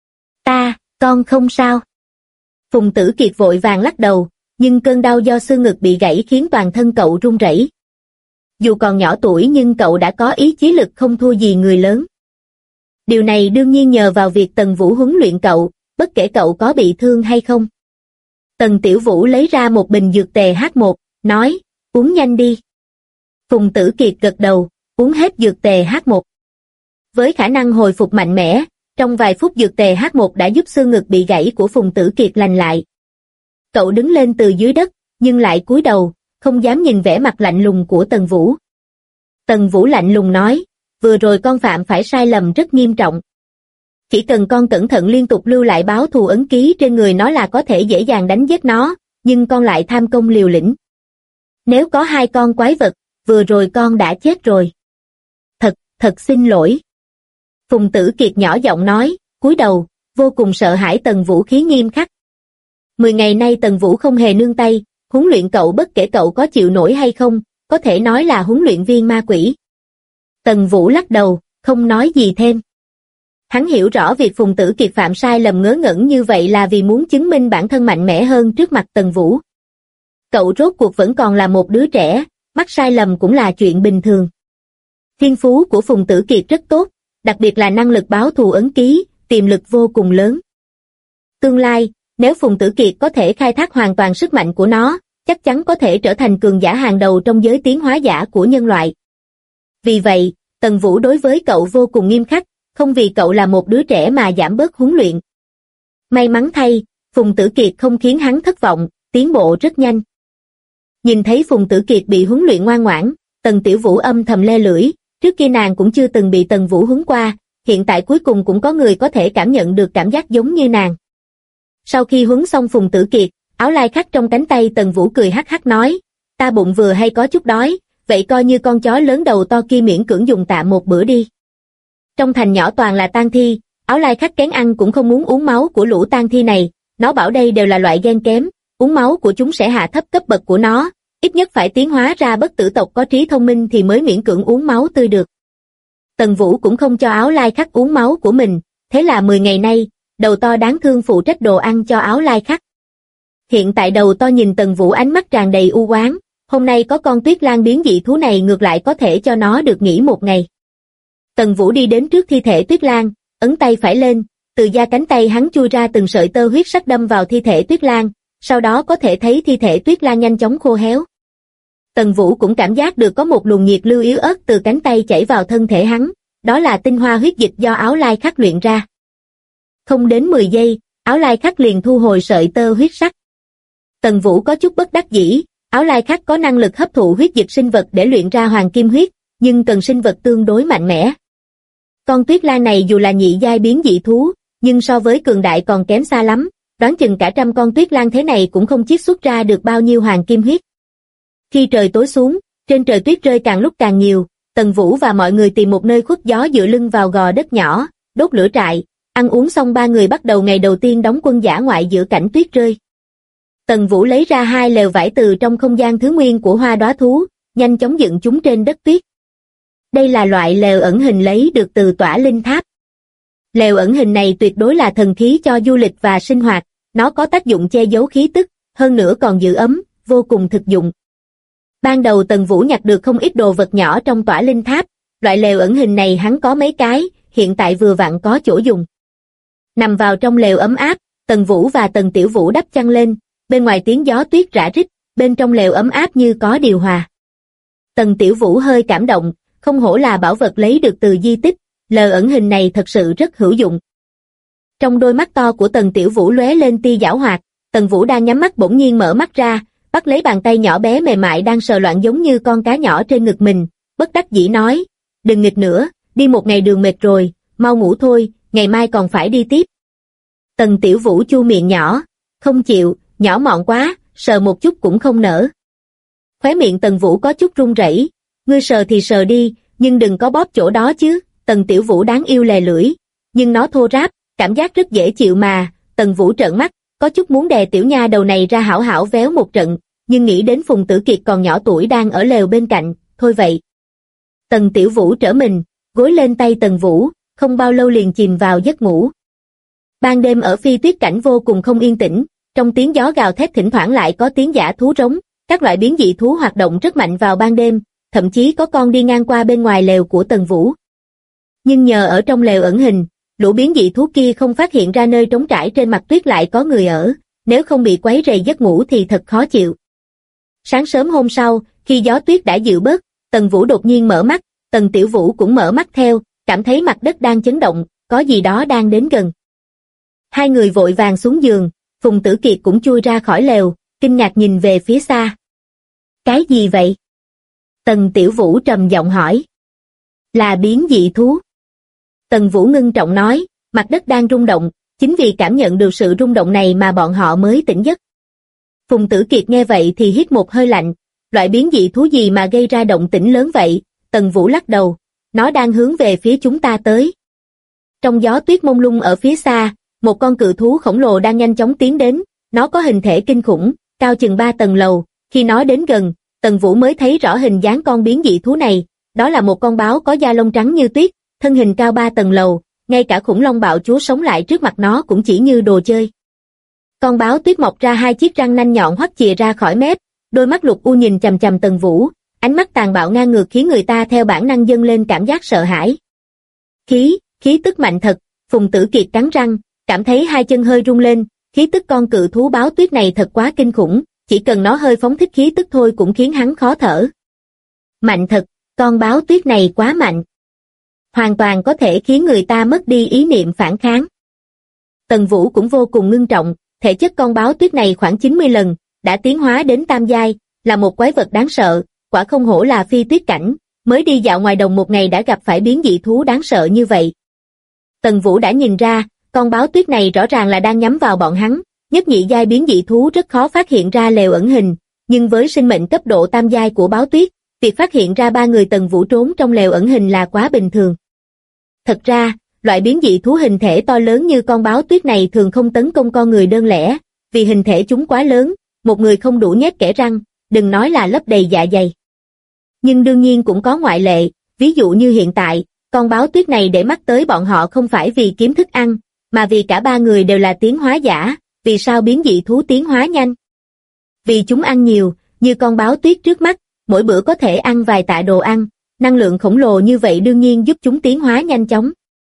[SPEAKER 2] Con không sao. Phùng Tử Kiệt vội vàng lắc đầu, nhưng cơn đau do xương ngực bị gãy khiến toàn thân cậu run rẩy. Dù còn nhỏ tuổi nhưng cậu đã có ý chí lực không thua gì người lớn. Điều này đương nhiên nhờ vào việc Tần Vũ huấn luyện cậu, bất kể cậu có bị thương hay không. Tần Tiểu Vũ lấy ra một bình dược tề H1, nói, uống nhanh đi. Phùng Tử Kiệt gật đầu, uống hết dược tề H1. Với khả năng hồi phục mạnh mẽ, trong vài phút dược tề H1 đã giúp xương ngực bị gãy của Phùng Tử Kiệt lành lại. Cậu đứng lên từ dưới đất, nhưng lại cúi đầu, không dám nhìn vẻ mặt lạnh lùng của Tần Vũ. Tần Vũ lạnh lùng nói, vừa rồi con phạm phải sai lầm rất nghiêm trọng. Chỉ cần con cẩn thận liên tục lưu lại báo thù ấn ký trên người nó là có thể dễ dàng đánh giết nó, nhưng con lại tham công liều lĩnh. Nếu có hai con quái vật, vừa rồi con đã chết rồi. Thật xin lỗi. Phùng Tử Kiệt nhỏ giọng nói, cúi đầu, vô cùng sợ hãi Tần Vũ khí nghiêm khắc. 10 ngày nay Tần Vũ không hề nương tay, huấn luyện cậu bất kể cậu có chịu nổi hay không, có thể nói là huấn luyện viên ma quỷ. Tần Vũ lắc đầu, không nói gì thêm. Hắn hiểu rõ việc Phùng Tử Kiệt phạm sai lầm ngớ ngẩn như vậy là vì muốn chứng minh bản thân mạnh mẽ hơn trước mặt Tần Vũ. Cậu rốt cuộc vẫn còn là một đứa trẻ, mắc sai lầm cũng là chuyện bình thường. Thiên phú của Phùng Tử Kiệt rất tốt, đặc biệt là năng lực báo thù ấn ký, tiềm lực vô cùng lớn. Tương lai, nếu Phùng Tử Kiệt có thể khai thác hoàn toàn sức mạnh của nó, chắc chắn có thể trở thành cường giả hàng đầu trong giới tiến hóa giả của nhân loại. Vì vậy, Tần Vũ đối với cậu vô cùng nghiêm khắc, không vì cậu là một đứa trẻ mà giảm bớt huấn luyện. May mắn thay, Phùng Tử Kiệt không khiến hắn thất vọng, tiến bộ rất nhanh. Nhìn thấy Phùng Tử Kiệt bị huấn luyện ngoan ngoãn, Tần Tiểu Vũ âm thầm le lưỡi, trước kia nàng cũng chưa từng bị Tần Vũ huấn qua, hiện tại cuối cùng cũng có người có thể cảm nhận được cảm giác giống như nàng. Sau khi huấn xong Phùng Tử Kiệt, áo lai khắc trong cánh tay Tần Vũ cười hắc hắc nói, ta bụng vừa hay có chút đói, vậy coi như con chó lớn đầu to kia miễn cưỡng dùng tạm một bữa đi. Trong thành nhỏ toàn là tang thi, áo lai khắc kén ăn cũng không muốn uống máu của lũ tang thi này, nó bảo đây đều là loại gen kém, uống máu của chúng sẽ hạ thấp cấp bậc của nó, ít nhất phải tiến hóa ra bất tử tộc có trí thông minh thì mới miễn cưỡng uống máu tươi được. Tần Vũ cũng không cho áo lai khắc uống máu của mình, thế là 10 ngày nay, đầu to đáng thương phụ trách đồ ăn cho áo lai khắc. Hiện tại đầu to nhìn Tần Vũ ánh mắt tràn đầy u oán, hôm nay có con Tuyết Lan biến dị thú này ngược lại có thể cho nó được nghỉ một ngày. Tần Vũ đi đến trước thi thể Tuyết Lan, ấn tay phải lên, từ da cánh tay hắn chui ra từng sợi tơ huyết sắc đâm vào thi thể Tuyết Lan, sau đó có thể thấy thi thể Tuyết Lan nhanh chóng khô héo. Tần Vũ cũng cảm giác được có một luồng nhiệt lưu yếu ớt từ cánh tay chảy vào thân thể hắn, đó là tinh hoa huyết dịch do áo lai khắc luyện ra. Không đến 10 giây, áo lai khắc liền thu hồi sợi tơ huyết sắc. Tần Vũ có chút bất đắc dĩ, áo lai khắc có năng lực hấp thụ huyết dịch sinh vật để luyện ra hoàng kim huyết, nhưng cần sinh vật tương đối mạnh mẽ. Con Tuyết Lan này dù là nhị giai biến dị thú, nhưng so với cường đại còn kém xa lắm, đoán chừng cả trăm con Tuyết Lan thế này cũng không chiết xuất ra được bao nhiêu hoàng kim huyết. Khi trời tối xuống, trên trời tuyết rơi càng lúc càng nhiều, Tần Vũ và mọi người tìm một nơi khuất gió dựa lưng vào gò đất nhỏ, đốt lửa trại, ăn uống xong ba người bắt đầu ngày đầu tiên đóng quân dã ngoại giữa cảnh tuyết rơi. Tần Vũ lấy ra 2 lều vải từ trong không gian thứ nguyên của hoa đóa thú, nhanh chóng dựng chúng trên đất tuyết. Đây là loại lều ẩn hình lấy được từ Tỏa Linh Tháp. Lều ẩn hình này tuyệt đối là thần khí cho du lịch và sinh hoạt, nó có tác dụng che giấu khí tức, hơn nữa còn giữ ấm, vô cùng thực dụng. Ban đầu Tần Vũ nhặt được không ít đồ vật nhỏ trong tỏa linh tháp, loại lều ẩn hình này hắn có mấy cái, hiện tại vừa vặn có chỗ dùng. Nằm vào trong lều ấm áp, Tần Vũ và Tần Tiểu Vũ đắp chăn lên, bên ngoài tiếng gió tuyết rã rít, bên trong lều ấm áp như có điều hòa. Tần Tiểu Vũ hơi cảm động, không hổ là bảo vật lấy được từ di tích, lều ẩn hình này thật sự rất hữu dụng. Trong đôi mắt to của Tần Tiểu Vũ lóe lên tia giảo hoạt, Tần Vũ đang nhắm mắt bỗng nhiên mở mắt ra, bắt lấy bàn tay nhỏ bé mềm mại đang sờ loạn giống như con cá nhỏ trên ngực mình, bất đắc dĩ nói, đừng nghịch nữa, đi một ngày đường mệt rồi, mau ngủ thôi, ngày mai còn phải đi tiếp. Tần Tiểu Vũ chu miệng nhỏ, không chịu, nhỏ mọn quá, sờ một chút cũng không nỡ. Khóe miệng Tần Vũ có chút run rẩy, ngươi sờ thì sờ đi, nhưng đừng có bóp chỗ đó chứ. Tần Tiểu Vũ đáng yêu lè lưỡi, nhưng nó thô ráp, cảm giác rất dễ chịu mà. Tần Vũ trợn mắt, có chút muốn đè tiểu nha đầu này ra hảo hảo véo một trận, nhưng nghĩ đến Phùng Tử Kiệt còn nhỏ tuổi đang ở lều bên cạnh, thôi vậy. Tần Tiểu Vũ trở mình, gối lên tay Tần Vũ, không bao lâu liền chìm vào giấc ngủ. Ban đêm ở Phi Tuyết Cảnh vô cùng không yên tĩnh, trong tiếng gió gào thét thỉnh thoảng lại có tiếng dã thú rống, các loại biến dị thú hoạt động rất mạnh vào ban đêm, thậm chí có con đi ngang qua bên ngoài lều của Tần Vũ. Nhưng nhờ ở trong lều ẩn hình, lũ biến dị thú kia không phát hiện ra nơi trống trải trên mặt tuyết lại có người ở, nếu không bị quấy rầy giấc ngủ thì thật khó chịu. Sáng sớm hôm sau, khi gió tuyết đã dịu bớt, Tần Vũ đột nhiên mở mắt, Tần Tiểu Vũ cũng mở mắt theo, cảm thấy mặt đất đang chấn động, có gì đó đang đến gần. Hai người vội vàng xuống giường, Phùng Tử Kiệt cũng chui ra khỏi lều, kinh ngạc nhìn về phía xa. Cái gì vậy? Tần Tiểu Vũ trầm giọng hỏi. Là biến dị thú. Tần Vũ ngưng trọng nói, mặt đất đang rung động, chính vì cảm nhận được sự rung động này mà bọn họ mới tỉnh giấc. Phùng Tử Kiệt nghe vậy thì hít một hơi lạnh, loại biến dị thú gì mà gây ra động tĩnh lớn vậy? Tần Vũ lắc đầu, nó đang hướng về phía chúng ta tới. Trong gió tuyết mông lung ở phía xa, một con cự thú khổng lồ đang nhanh chóng tiến đến, nó có hình thể kinh khủng, cao chừng 3 tầng lầu, khi nó đến gần, Tần Vũ mới thấy rõ hình dáng con biến dị thú này, đó là một con báo có da lông trắng như tuyết, thân hình cao 3 tầng lầu, ngay cả khủng long bạo chúa sống lại trước mặt nó cũng chỉ như đồ chơi. Con báo tuyết mọc ra 2 chiếc răng nanh nhọn hoắt chìa ra khỏi mép, đôi mắt lục u nhìn chằm chằm Tần Vũ, ánh mắt tàn bạo ngang ngược khiến người ta theo bản năng dâng lên cảm giác sợ hãi. Khí tức mạnh thật, Phùng Tử Kiệt cắn răng, cảm thấy hai chân hơi rung lên, khí tức con cự thú báo tuyết này thật quá kinh khủng, chỉ cần nó hơi phóng thích khí tức thôi cũng khiến hắn khó thở. Mạnh thật, con báo tuyết này quá mạnh. Hoàn toàn có thể khiến người ta mất đi ý niệm phản kháng. Tần Vũ cũng vô cùng ngưng trọng, thể chất con báo tuyết này khoảng 90 lần, đã tiến hóa đến tam giai, là một quái vật đáng sợ, quả không hổ là Phi Tuyết Cảnh, mới đi dạo ngoài đồng một ngày đã gặp phải biến dị thú đáng sợ như vậy. Tần Vũ đã nhìn ra, con báo tuyết này rõ ràng là đang nhắm vào bọn hắn, nhất nhị giai biến dị thú rất khó phát hiện ra lều ẩn hình, nhưng với sinh mệnh cấp độ tam giai của báo tuyết, việc phát hiện ra 3 người Tần Vũ trốn trong lều ẩn hình là quá bình thường. Thật ra, loại biến dị thú hình thể to lớn như con báo tuyết này thường không tấn công con người đơn lẻ, vì hình thể chúng quá lớn, một người không đủ nhét kẽ răng, đừng nói là lấp đầy dạ dày. Nhưng đương nhiên cũng có ngoại lệ, ví dụ như hiện tại, con báo tuyết này để mắt tới bọn họ không phải vì kiếm thức ăn, mà vì cả 3 người đều là tiến hóa giả. Vì sao biến dị thú tiến hóa nhanh? Vì chúng ăn nhiều, như con báo tuyết trước mắt, mỗi bữa có thể ăn vài tạ đồ ăn, năng lượng khổng lồ như vậy đương nhiên giúp chúng tiến hóa nhanh chóng.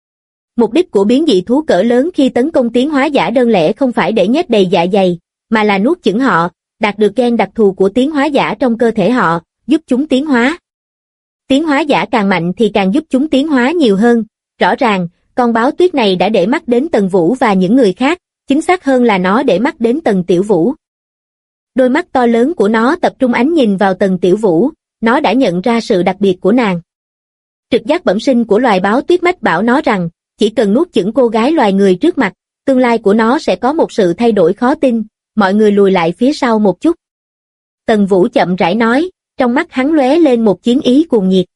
[SPEAKER 2] Mục đích của biến dị thú cỡ lớn khi tấn công tiến hóa giả đơn lẻ không phải để nhét đầy dạ dày, mà là nuốt chửng họ, đạt được gen đặc thù của tiến hóa giả trong cơ thể họ, giúp chúng tiến hóa. Tiến hóa giả càng mạnh thì càng giúp chúng tiến hóa nhiều hơn, rõ ràng, con báo tuyết này đã để mắt đến Tần Vũ và những người khác, chính xác hơn là nó để mắt đến Tần Tiểu Vũ. Đôi mắt to lớn của nó tập trung ánh nhìn vào Tần Tiểu Vũ, nó đã nhận ra sự đặc biệt của nàng. Trực giác bẩm sinh của loài báo tuyết mách bảo nó rằng, chỉ cần nuốt chửng cô gái loài người trước mặt, tương lai của nó sẽ có một sự thay đổi khó tin, mọi người lùi lại phía sau một chút. Tần Vũ chậm rãi nói, trong mắt hắn lóe lên một chiến ý cuồng nhiệt.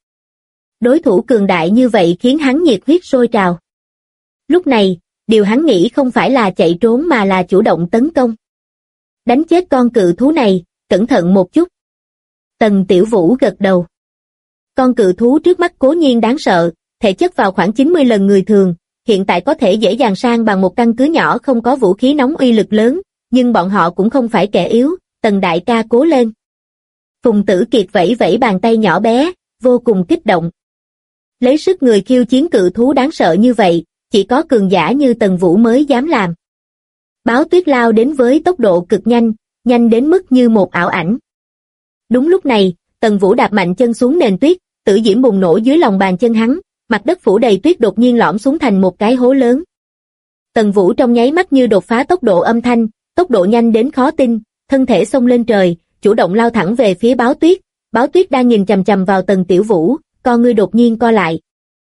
[SPEAKER 2] Đối thủ cường đại như vậy khiến hắn nhiệt huyết sôi trào. Lúc này, điều hắn nghĩ không phải là chạy trốn mà là chủ động tấn công. Đánh chết con cự thú này, cẩn thận một chút. Tần Tiểu Vũ gật đầu. Con cự thú trước mắt cố nhiên đáng sợ, thể chất vào khoảng 90 lần người thường, hiện tại có thể dễ dàng san bằng một căn cứ nhỏ không có vũ khí nóng uy lực lớn, nhưng bọn họ cũng không phải kẻ yếu, Tần đại ca cố lên. Phùng Tử Kiệt vẫy vẫy bàn tay nhỏ bé, vô cùng kích động. Lấy sức người khiêu chiến cự thú đáng sợ như vậy, chỉ có cường giả như Tần Vũ mới dám làm. Báo Tuyết lao đến với tốc độ cực nhanh, nhanh đến mức như một ảo ảnh. Đúng lúc này, Tần Vũ đạp mạnh chân xuống nền tuyết, tử diễm bùng nổ dưới lòng bàn chân hắn, mặt đất phủ đầy tuyết đột nhiên lõm xuống thành một cái hố lớn. Tần Vũ trong nháy mắt như đột phá tốc độ âm thanh, tốc độ nhanh đến khó tin, thân thể xông lên trời, chủ động lao thẳng về phía Báo Tuyết. Báo Tuyết đang nhìn chằm chằm vào Tần Tiểu Vũ, con ngươi đột nhiên co lại.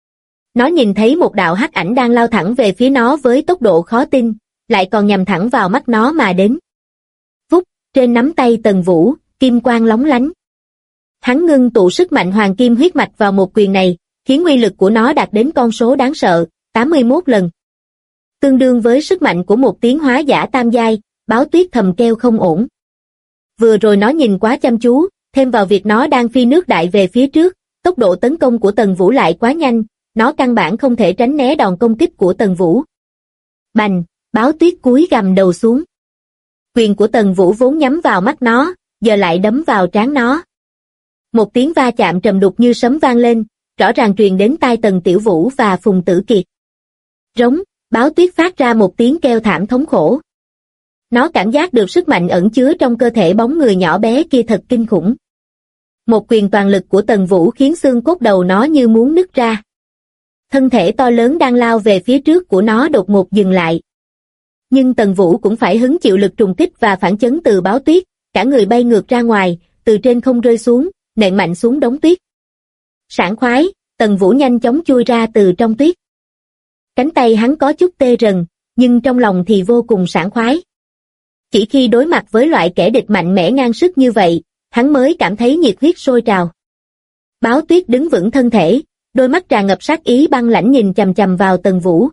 [SPEAKER 2] Nó nhìn thấy một đạo hắc ảnh đang lao thẳng về phía nó với tốc độ khó tin, lại còn nhằm thẳng vào mắt nó mà đến. Vút, trên nắm tay Tần Vũ, kim quang lóng lánh. Hắn ngưng tụ sức mạnh hoàng kim huyết mạch vào một quyền này, khiến uy lực của nó đạt đến con số đáng sợ, 81 lần. Tương đương với sức mạnh của một tiến hóa giả tam giai, Báo Tuyết thầm kêu không ổn. Vừa rồi nó nhìn quá chăm chú, thêm vào việc nó đang phi nước đại về phía trước, tốc độ tấn công của Tần Vũ lại quá nhanh, nó căn bản không thể tránh né đòn công kích của Tần Vũ. Bành, Báo Tuyết cúi gằm đầu xuống. Quyền của Tần Vũ vốn nhắm vào mắt nó, giờ lại đấm vào trán nó. Một tiếng va chạm trầm đục như sấm vang lên, rõ ràng truyền đến tai Tần Tiểu Vũ và Phùng Tử Kiệt. Rống, Báo Tuyết phát ra một tiếng kêu thảm thống khổ. Nó cảm giác được sức mạnh ẩn chứa trong cơ thể bóng người nhỏ bé kia thật kinh khủng. Một quyền toàn lực của Tần Vũ khiến xương cốt đầu nó như muốn nứt ra. Thân thể to lớn đang lao về phía trước của nó đột ngột dừng lại. Nhưng Tần Vũ cũng phải hứng chịu lực trùng kích và phản chấn từ Báo Tuyết, cả người bay ngược ra ngoài, từ trên không rơi xuống, nện mạnh xuống đống tuyết. Sảng khoái, Tần Vũ nhanh chóng chui ra từ trong tuyết. Cánh tay hắn có chút tê rần, nhưng trong lòng thì vô cùng sảng khoái. Chỉ khi đối mặt với loại kẻ địch mạnh mẽ ngang sức như vậy, hắn mới cảm thấy nhiệt huyết sôi trào. Báo Tuyết đứng vững thân thể, đôi mắt tràn ngập sát ý băng lãnh nhìn chằm chằm vào Tần Vũ.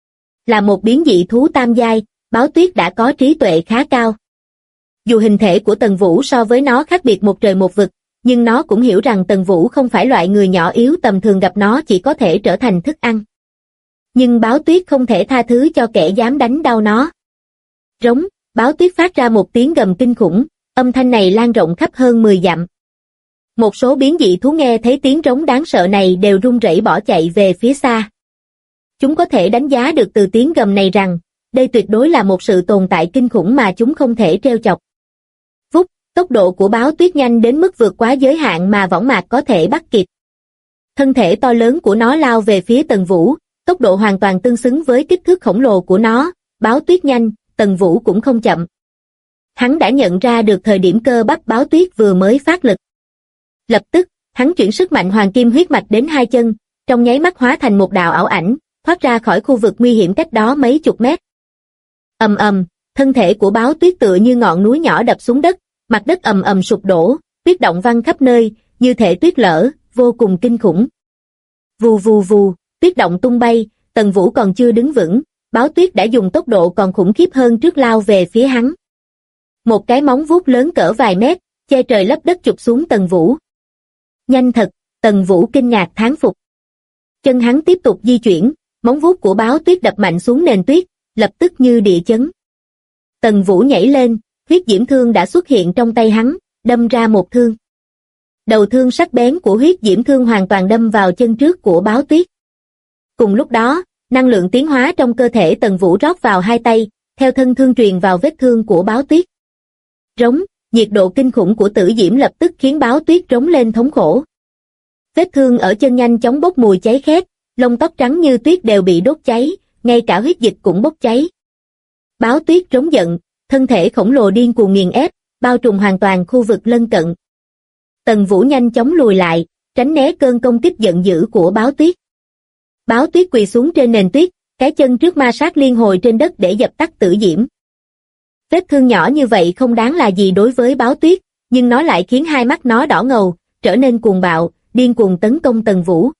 [SPEAKER 2] Là một biến dị thú tam giai, Báo Tuyết đã có trí tuệ khá cao. Dù hình thể của Tần Vũ so với nó khác biệt một trời một vực, nhưng nó cũng hiểu rằng Tần Vũ không phải loại người nhỏ yếu tầm thường, gặp nó chỉ có thể trở thành thức ăn. Nhưng Báo Tuyết không thể tha thứ cho kẻ dám đánh đau nó. Rống, Báo Tuyết phát ra một tiếng gầm kinh khủng, âm thanh này lan rộng khắp hơn 10 dặm. Một số biến dị thú nghe thấy tiếng rống đáng sợ này đều run rẩy bỏ chạy về phía xa. Chúng có thể đánh giá được từ tiếng gầm này rằng, đây tuyệt đối là một sự tồn tại kinh khủng mà chúng không thể trêu chọc. Vút, tốc độ của Báo Tuyết nhanh đến mức vượt quá giới hạn mà võng mạc có thể bắt kịp. Thân thể to lớn của nó lao về phía Tần Vũ, tốc độ hoàn toàn tương xứng với kích thước khổng lồ của nó. Báo Tuyết nhanh, Tần Vũ cũng không chậm. Hắn đã nhận ra được thời điểm cơ bắp Báo Tuyết vừa mới phát lực. Lập tức, hắn chuyển sức mạnh hoàng kim huyết mạch đến hai chân, trong nháy mắt hóa thành một đạo ảo ảnh, thoát ra khỏi khu vực nguy hiểm cách đó mấy chục mét. Ầm ầm, thân thể của Báo Tuyết tựa như ngọn núi nhỏ đập xuống đất, mặt đất ầm ầm sụp đổ, tuyết động văng khắp nơi, như thể tuyết lở, vô cùng kinh khủng. Vù vù vù, tuyết động tung bay, Tần Vũ còn chưa đứng vững, Báo Tuyết đã dùng tốc độ còn khủng khiếp hơn trước lao về phía hắn. Một cái móng vuốt lớn cỡ vài mét, che trời lấp đất chụp xuống Tần Vũ. Nhanh thật, Tần Vũ kinh ngạc thán phục. Chân hắn tiếp tục di chuyển, móng vuốt của Báo Tuyết đập mạnh xuống nền tuyết, lập tức như địa chấn. Tần Vũ nhảy lên, huyết diễm thương đã xuất hiện trong tay hắn, đâm ra một thương. Đầu thương sắc bén của huyết diễm thương hoàn toàn đâm vào chân trước của Báo Tuyết. Cùng lúc đó, năng lượng tiến hóa trong cơ thể Tần Vũ rót vào hai tay, theo thân thương truyền vào vết thương của Báo Tuyết. Rống, nhiệt độ kinh khủng của tử diễm lập tức khiến Báo Tuyết rống lên thống khổ. Vết thương ở chân nhanh chóng bốc mùi cháy khét, lông tóc trắng như tuyết đều bị đốt cháy, ngay cả huyết dịch cũng bốc cháy. Báo Tuyết rống giận, thân thể khổng lồ điên cuồng nghiền ép, bao trùm hoàn toàn khu vực lân cận. Tần Vũ nhanh chóng lùi lại, tránh né cơn công kích giận dữ của Báo Tuyết. Báo Tuyết quỳ xuống trên nền tuyết, cái chân trước ma sát liên hồi trên đất để dập tắt tử diễm. Vết thương nhỏ như vậy không đáng là gì đối với Báo Tuyết, nhưng nó lại khiến hai mắt nó đỏ ngầu, trở nên cuồng bạo, điên cuồng tấn công Tần Vũ.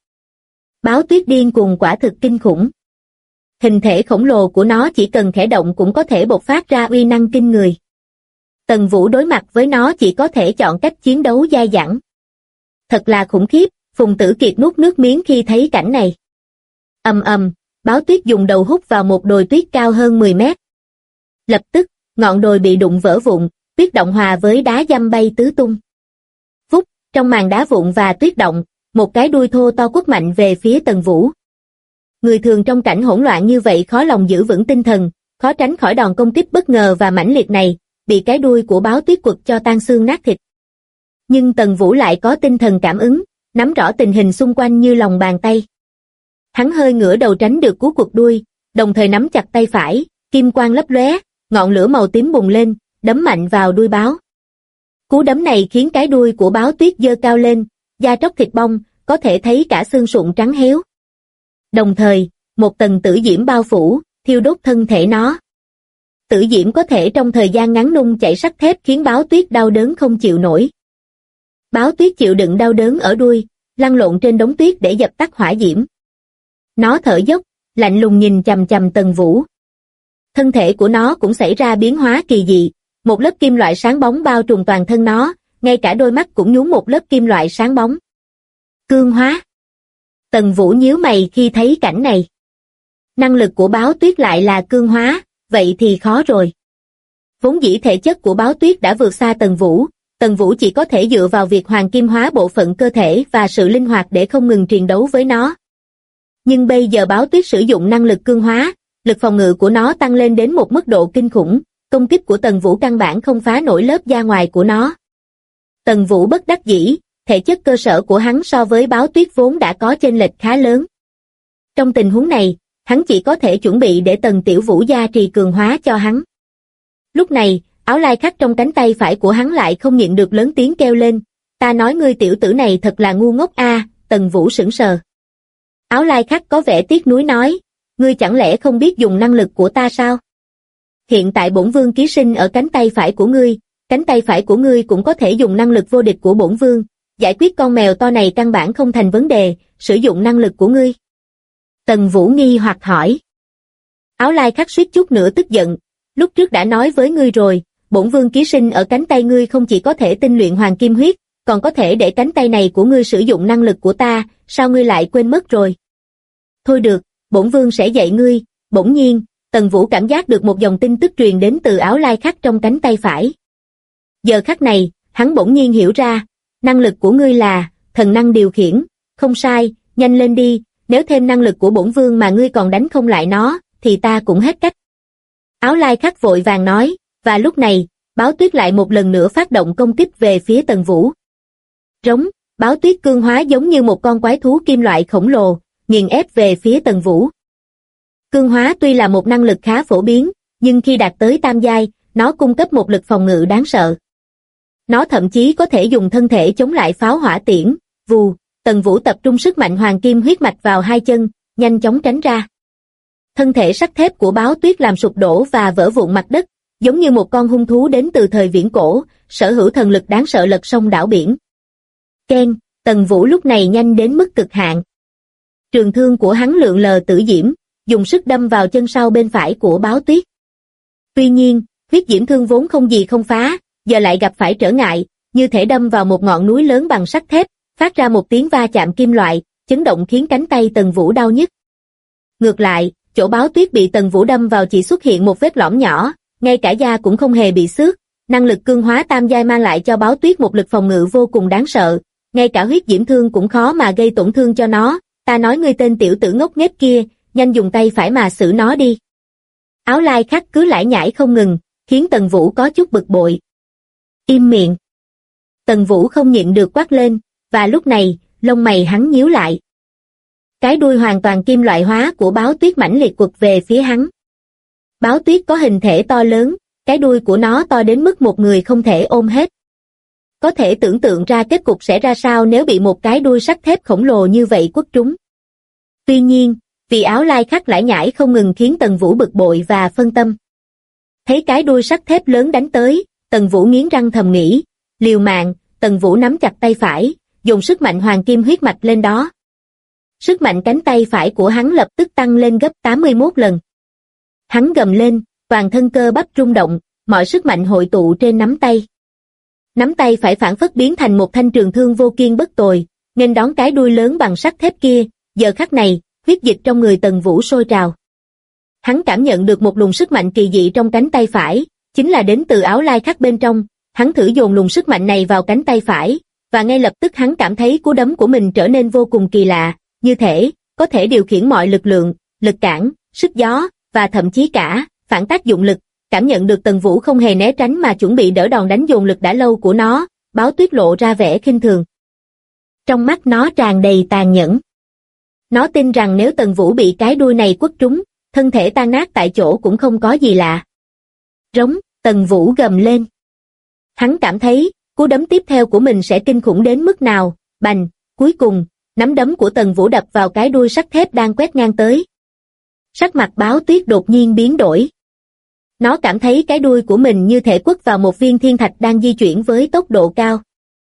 [SPEAKER 2] Báo Tuyết điên cuồng quả thực kinh khủng. Hình thể khổng lồ của nó chỉ cần khẽ động cũng có thể bộc phát ra uy năng kinh người. Tần Vũ đối mặt với nó chỉ có thể chọn cách chiến đấu dai dẳng. Thật là khủng khiếp, Phùng Tử Kiệt nuốt nước miếng khi thấy cảnh này. Ầm ầm, Báo Tuyết dùng đầu hút vào một đồi tuyết cao hơn 10 mét. Lập tức, ngọn đồi bị đụng vỡ vụn, tuyết động hòa với đá dăm bay tứ tung. Phút, trong màn đá vụn và tuyết động, một cái đuôi thô to quất mạnh về phía Tần Vũ. Người thường trong cảnh hỗn loạn như vậy khó lòng giữ vững tinh thần, khó tránh khỏi đòn công kích bất ngờ và mãnh liệt này, bị cái đuôi của báo tuyết quật cho tan xương nát thịt. Nhưng Tần Vũ lại có tinh thần cảm ứng, nắm rõ tình hình xung quanh như lòng bàn tay. Hắn hơi ngửa đầu tránh được cú quật đuôi, đồng thời nắm chặt tay phải, kim quang lấp lóe, ngọn lửa màu tím bùng lên, đấm mạnh vào đuôi báo. Cú đấm này khiến cái đuôi của báo tuyết giơ cao lên, da tróc thịt bong, có thể thấy cả xương sụn trắng héo. Đồng thời, một tầng tử diễm bao phủ, thiêu đốt thân thể nó. Tử diễm có thể trong thời gian ngắn nung chảy sắt thép khiến báo tuyết đau đớn không chịu nổi. Báo tuyết chịu đựng đau đớn ở đuôi, lăn lộn trên đống tuyết để dập tắt hỏa diễm. Nó thở dốc, lạnh lùng nhìn chằm chằm Tần Vũ. Thân thể của nó cũng xảy ra biến hóa kỳ dị, một lớp kim loại sáng bóng bao trùm toàn thân nó, ngay cả đôi mắt cũng nhún một lớp kim loại sáng bóng. Cương hóa. Tần Vũ nhíu mày khi thấy cảnh này. Năng lực của báo tuyết lại là cương hóa, vậy thì khó rồi. Vốn dĩ thể chất của báo tuyết đã vượt xa Tần Vũ chỉ có thể dựa vào việc hoàng kim hóa bộ phận cơ thể và sự linh hoạt để không ngừng chiến đấu với nó. Nhưng bây giờ báo tuyết sử dụng năng lực cương hóa, lực phòng ngự của nó tăng lên đến một mức độ kinh khủng, công kích của Tần Vũ căn bản không phá nổi lớp da ngoài của nó. Tần Vũ bất đắc dĩ, thể chất cơ sở của hắn so với báo tuyết vốn đã có chênh lệch khá lớn. Trong tình huống này, hắn chỉ có thể chuẩn bị để Tần Tiểu Vũ gia trì cường hóa cho hắn. Lúc này, áo lai khắc trong cánh tay phải của hắn lại không nhịn được lớn tiếng kêu lên, ta nói ngươi tiểu tử này thật là ngu ngốc a. Tần Vũ sững sờ. Áo lai khắc có vẻ tiếc nuối nói, ngươi chẳng lẽ không biết dùng năng lực của ta sao? Hiện tại bổn vương ký sinh ở cánh tay phải của ngươi cũng có thể dùng năng lực vô địch của bổn vương, giải quyết con mèo to này căn bản không thành vấn đề, sử dụng năng lực của ngươi. Tần Vũ nghi hoặc hỏi. Áo lai khắc suýt chút nữa tức giận, lúc trước đã nói với ngươi rồi, bổn vương ký sinh ở cánh tay ngươi không chỉ có thể tinh luyện hoàng kim huyết, còn có thể để cánh tay này của ngươi sử dụng năng lực của ta, sao ngươi lại quên mất rồi? Thôi được, bổn vương sẽ dạy ngươi. Bỗng nhiên, Tần Vũ cảm giác được một dòng tin tức truyền đến từ áo lai khắc trong cánh tay phải. Giờ khắc này, hắn bỗng nhiên hiểu ra, năng lực của ngươi là thần năng điều khiển, không sai, nhanh lên đi, nếu thêm năng lực của bổn vương mà ngươi còn đánh không lại nó, thì ta cũng hết cách. Áo lai khắc vội vàng nói, và lúc này, báo tuyết lại một lần nữa phát động công kích về phía Tần Vũ. Rống, báo tuyết cương hóa giống như một con quái thú kim loại khổng lồ, nghiền ép về phía Tần Vũ. Cương hóa tuy là một năng lực khá phổ biến, nhưng khi đạt tới tam giai, nó cung cấp một lực phòng ngự đáng sợ. Nó thậm chí có thể dùng thân thể chống lại pháo hỏa tiễn, vù. Tần Vũ tập trung sức mạnh hoàng kim huyết mạch vào hai chân, nhanh chóng tránh ra. Thân thể sắt thép của báo tuyết làm sụp đổ và vỡ vụn mặt đất, giống như một con hung thú đến từ thời viễn cổ, sở hữu thần lực đáng sợ lật sông đảo biển. Keng, Tần Vũ lúc này nhanh đến mức cực hạn. Trường thương của hắn lượn lờ tử diễm, dùng sức đâm vào chân sau bên phải của báo tuyết. Tuy nhiên, huyết diễm thương vốn không gì không phá, giờ lại gặp phải trở ngại, như thể đâm vào một ngọn núi lớn bằng sắt thép, phát ra một tiếng va chạm kim loại, chấn động khiến cánh tay Tần Vũ đau nhức. Ngược lại, chỗ báo tuyết bị Tần Vũ đâm vào chỉ xuất hiện một vết lõm nhỏ, ngay cả da cũng không hề bị xước. Năng lực cương hóa tam giai mang lại cho báo tuyết một lực phòng ngự vô cùng đáng sợ, ngay cả huyết diễm thương cũng khó mà gây tổn thương cho nó. Ta nói ngươi tên tiểu tử ngốc nghếch kia, nhanh dùng tay phải mà xử nó đi. Áo lai khắc cứ lải nhải không ngừng, khiến Tần Vũ có chút bực bội. Im miệng. Tần Vũ không nhịn được quát lên, và lúc này, lông mày hắn nhíu lại. Cái đuôi hoàn toàn kim loại hóa của báo tuyết mãnh liệt quật về phía hắn. Báo tuyết có hình thể to lớn, cái đuôi của nó to đến mức một người không thể ôm hết. Có thể tưởng tượng ra kết cục sẽ ra sao nếu bị một cái đuôi sắt thép khổng lồ như vậy quất trúng. Tuy nhiên, vì áo lai khắc lải nhải không ngừng khiến Tần Vũ bực bội và phân tâm. Thấy cái đuôi sắt thép lớn đánh tới, Tần Vũ nghiến răng thầm nghĩ, liều mạng. Tần Vũ nắm chặt tay phải, dùng sức mạnh hoàng kim huyết mạch lên đó. Sức mạnh cánh tay phải của hắn lập tức tăng lên gấp 81 lần. Hắn gầm lên, toàn thân cơ bắp rung động, mọi sức mạnh hội tụ trên nắm tay. Nắm tay phải phản phất biến thành một thanh trường thương vô kiên bất tồi, nên đón cái đuôi lớn bằng sắt thép kia. Giờ khắc này, huyết dịch trong người Tần Vũ sôi trào. Hắn cảm nhận được một luồng sức mạnh kỳ dị trong cánh tay phải, chính là đến từ áo lai khắc bên trong. Hắn thử dồn luồng sức mạnh này vào cánh tay phải, và ngay lập tức hắn cảm thấy cú đấm của mình trở nên vô cùng kỳ lạ, như thể có thể điều khiển mọi lực lượng, lực cản, sức gió, và thậm chí cả phản tác dụng lực. Cảm nhận được Tần Vũ không hề né tránh mà chuẩn bị đỡ đòn đánh dồn lực đã lâu của nó, Báo Tuyết lộ ra vẻ khinh thường. Trong mắt nó tràn đầy tàn nhẫn. Nó tin rằng nếu Tần Vũ bị cái đuôi này quất trúng, thân thể tan nát tại chỗ cũng không có gì lạ. Rống, Tần Vũ gầm lên. Hắn cảm thấy, cú đấm tiếp theo của mình sẽ kinh khủng đến mức nào. Bành, cuối cùng, nắm đấm của Tần Vũ đập vào cái đuôi sắt thép đang quét ngang tới. Sắc mặt Báo Tuyết đột nhiên biến đổi. Nó cảm thấy cái đuôi của mình như thể quất vào một viên thiên thạch đang di chuyển với tốc độ cao.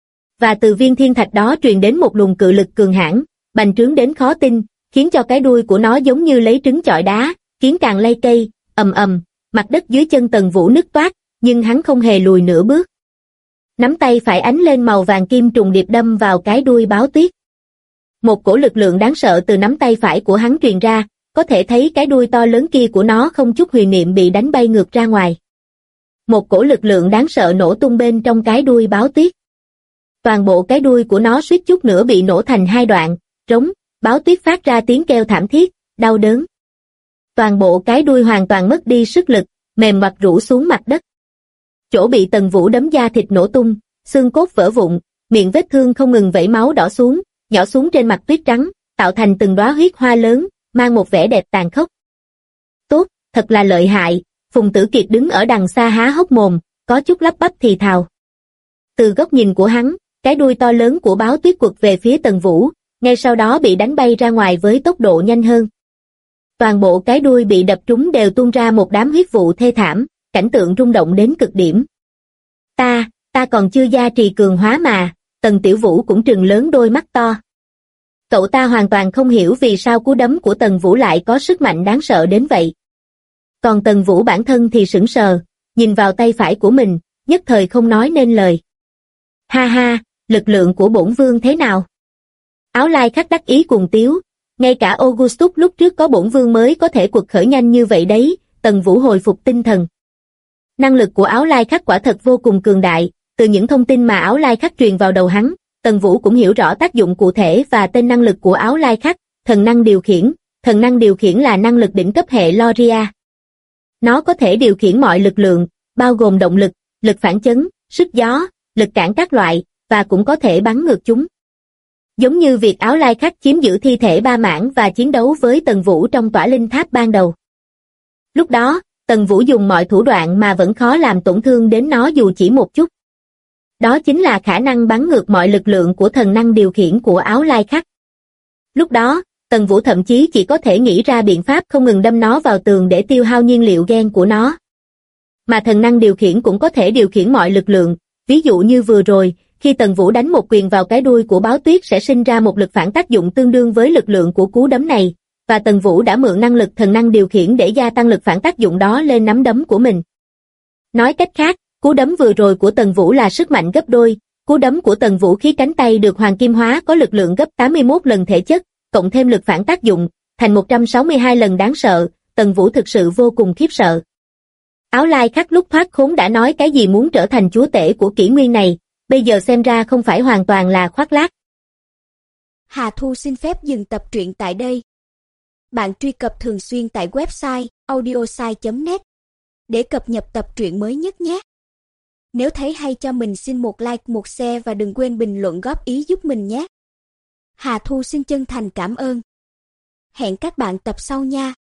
[SPEAKER 2] Và từ viên thiên thạch đó truyền đến một luồng cự lực cường hãn, bành trướng đến khó tin, khiến cho cái đuôi của nó giống như lấy trứng chọi đá, kiến càng lay cây, ầm ầm, mặt đất dưới chân Tần Vũ nứt toác, nhưng hắn không hề lùi nửa bước. Nắm tay phải ánh lên màu vàng kim trùng điệp đâm vào cái đuôi Báo Tuyết. Một cổ lực lượng đáng sợ từ nắm tay phải của hắn truyền ra, có thể thấy cái đuôi to lớn kia của nó không chút huyền niệm bị đánh bay ngược ra ngoài. Một cổ lực lượng đáng sợ nổ tung bên trong cái đuôi Báo Tuyết. Toàn bộ cái đuôi của nó suýt chút nữa bị nổ thành hai đoạn, rống, Báo Tuyết phát ra tiếng kêu thảm thiết, đau đớn. Toàn bộ cái đuôi hoàn toàn mất đi sức lực, mềm mặt rũ xuống mặt đất. Chỗ bị Tần Vũ đấm da thịt nổ tung, xương cốt vỡ vụn, miệng vết thương không ngừng vẩy máu đỏ xuống, nhỏ xuống trên mặt tuyết trắng, tạo thành từng đóa huyết hoa lớn, mang một vẻ đẹp tàn khốc. Tốt, thật là lợi hại, Phùng Tử Kiệt đứng ở đằng xa há hốc mồm, có chút lắp bắp thì thào. Từ góc nhìn của hắn, cái đuôi to lớn của Báo Tuyết quật về phía Tần Vũ, ngay sau đó bị đánh bay ra ngoài với tốc độ nhanh hơn. Toàn bộ cái đuôi bị đập trúng đều tuôn ra một đám huyết vụ thê thảm, cảnh tượng rung động đến cực điểm. Ta còn chưa gia trì cường hóa mà, Tần Tiểu Vũ cũng trừng lớn đôi mắt to. Cậu ta hoàn toàn không hiểu vì sao cú đấm của Tần Vũ lại có sức mạnh đáng sợ đến vậy. Còn Tần Vũ bản thân thì sững sờ, nhìn vào tay phải của mình, nhất thời không nói nên lời. Ha ha, lực lượng của bổn vương thế nào? Áo lai khắc đắc ý cuồng tiếu, ngay cả Augustus lúc trước có bổn vương mới có thể quật khởi nhanh như vậy đấy. Tần Vũ hồi phục tinh thần. Năng lực của áo lai khắc quả thật vô cùng cường đại, từ những thông tin mà áo lai khắc truyền vào đầu hắn, Tần Vũ cũng hiểu rõ tác dụng cụ thể và tên năng lực của áo lai khắc, thần năng điều khiển. Thần năng điều khiển là năng lực đỉnh cấp hệ Loria. Nó có thể điều khiển mọi lực lượng, bao gồm động lực, lực phản chấn, sức gió, lực cản các loại, và cũng có thể bắn ngược chúng. Giống như việc áo lai khắc chiếm giữ thi thể Ba Mãn và chiến đấu với Tần Vũ trong tỏa linh tháp ban đầu. Lúc đó, Tần Vũ dùng mọi thủ đoạn mà vẫn khó làm tổn thương đến nó dù chỉ một chút. Đó chính là khả năng bắn ngược mọi lực lượng của thần năng điều khiển của áo lai khắc. Lúc đó, Tần Vũ thậm chí chỉ có thể nghĩ ra biện pháp không ngừng đâm nó vào tường để tiêu hao nhiên liệu gen của nó. Mà thần năng điều khiển cũng có thể điều khiển mọi lực lượng, ví dụ như vừa rồi, khi Tần Vũ đánh một quyền vào cái đuôi của Báo Tuyết sẽ sinh ra một lực phản tác dụng tương đương với lực lượng của cú đấm này, và Tần Vũ đã mượn năng lực thần năng điều khiển để gia tăng lực phản tác dụng đó lên nắm đấm của mình. Nói cách khác, cú đấm vừa rồi của Tần Vũ là sức mạnh gấp đôi, cú đấm của Tần Vũ khi cánh tay được hoàng kim hóa có lực lượng gấp 81 lần thể chất, cộng thêm lực phản tác dụng, thành 162 lần đáng sợ. Tần Vũ thực sự vô cùng khiếp sợ. Áo lai khắc lúc thoát khốn đã nói cái gì muốn trở thành chúa tể của kỷ nguyên này, bây giờ xem ra không phải hoàn toàn là khoác lác.
[SPEAKER 3] Hà Thu xin phép dừng tập truyện tại đây. Bạn truy cập thường xuyên tại website audiosai.net để cập nhật tập truyện mới nhất nhé. Nếu thấy hay cho mình xin một like, một share và đừng quên bình luận góp ý giúp mình nhé. Hà Thu xin chân thành cảm ơn. Hẹn các bạn tập sau nha.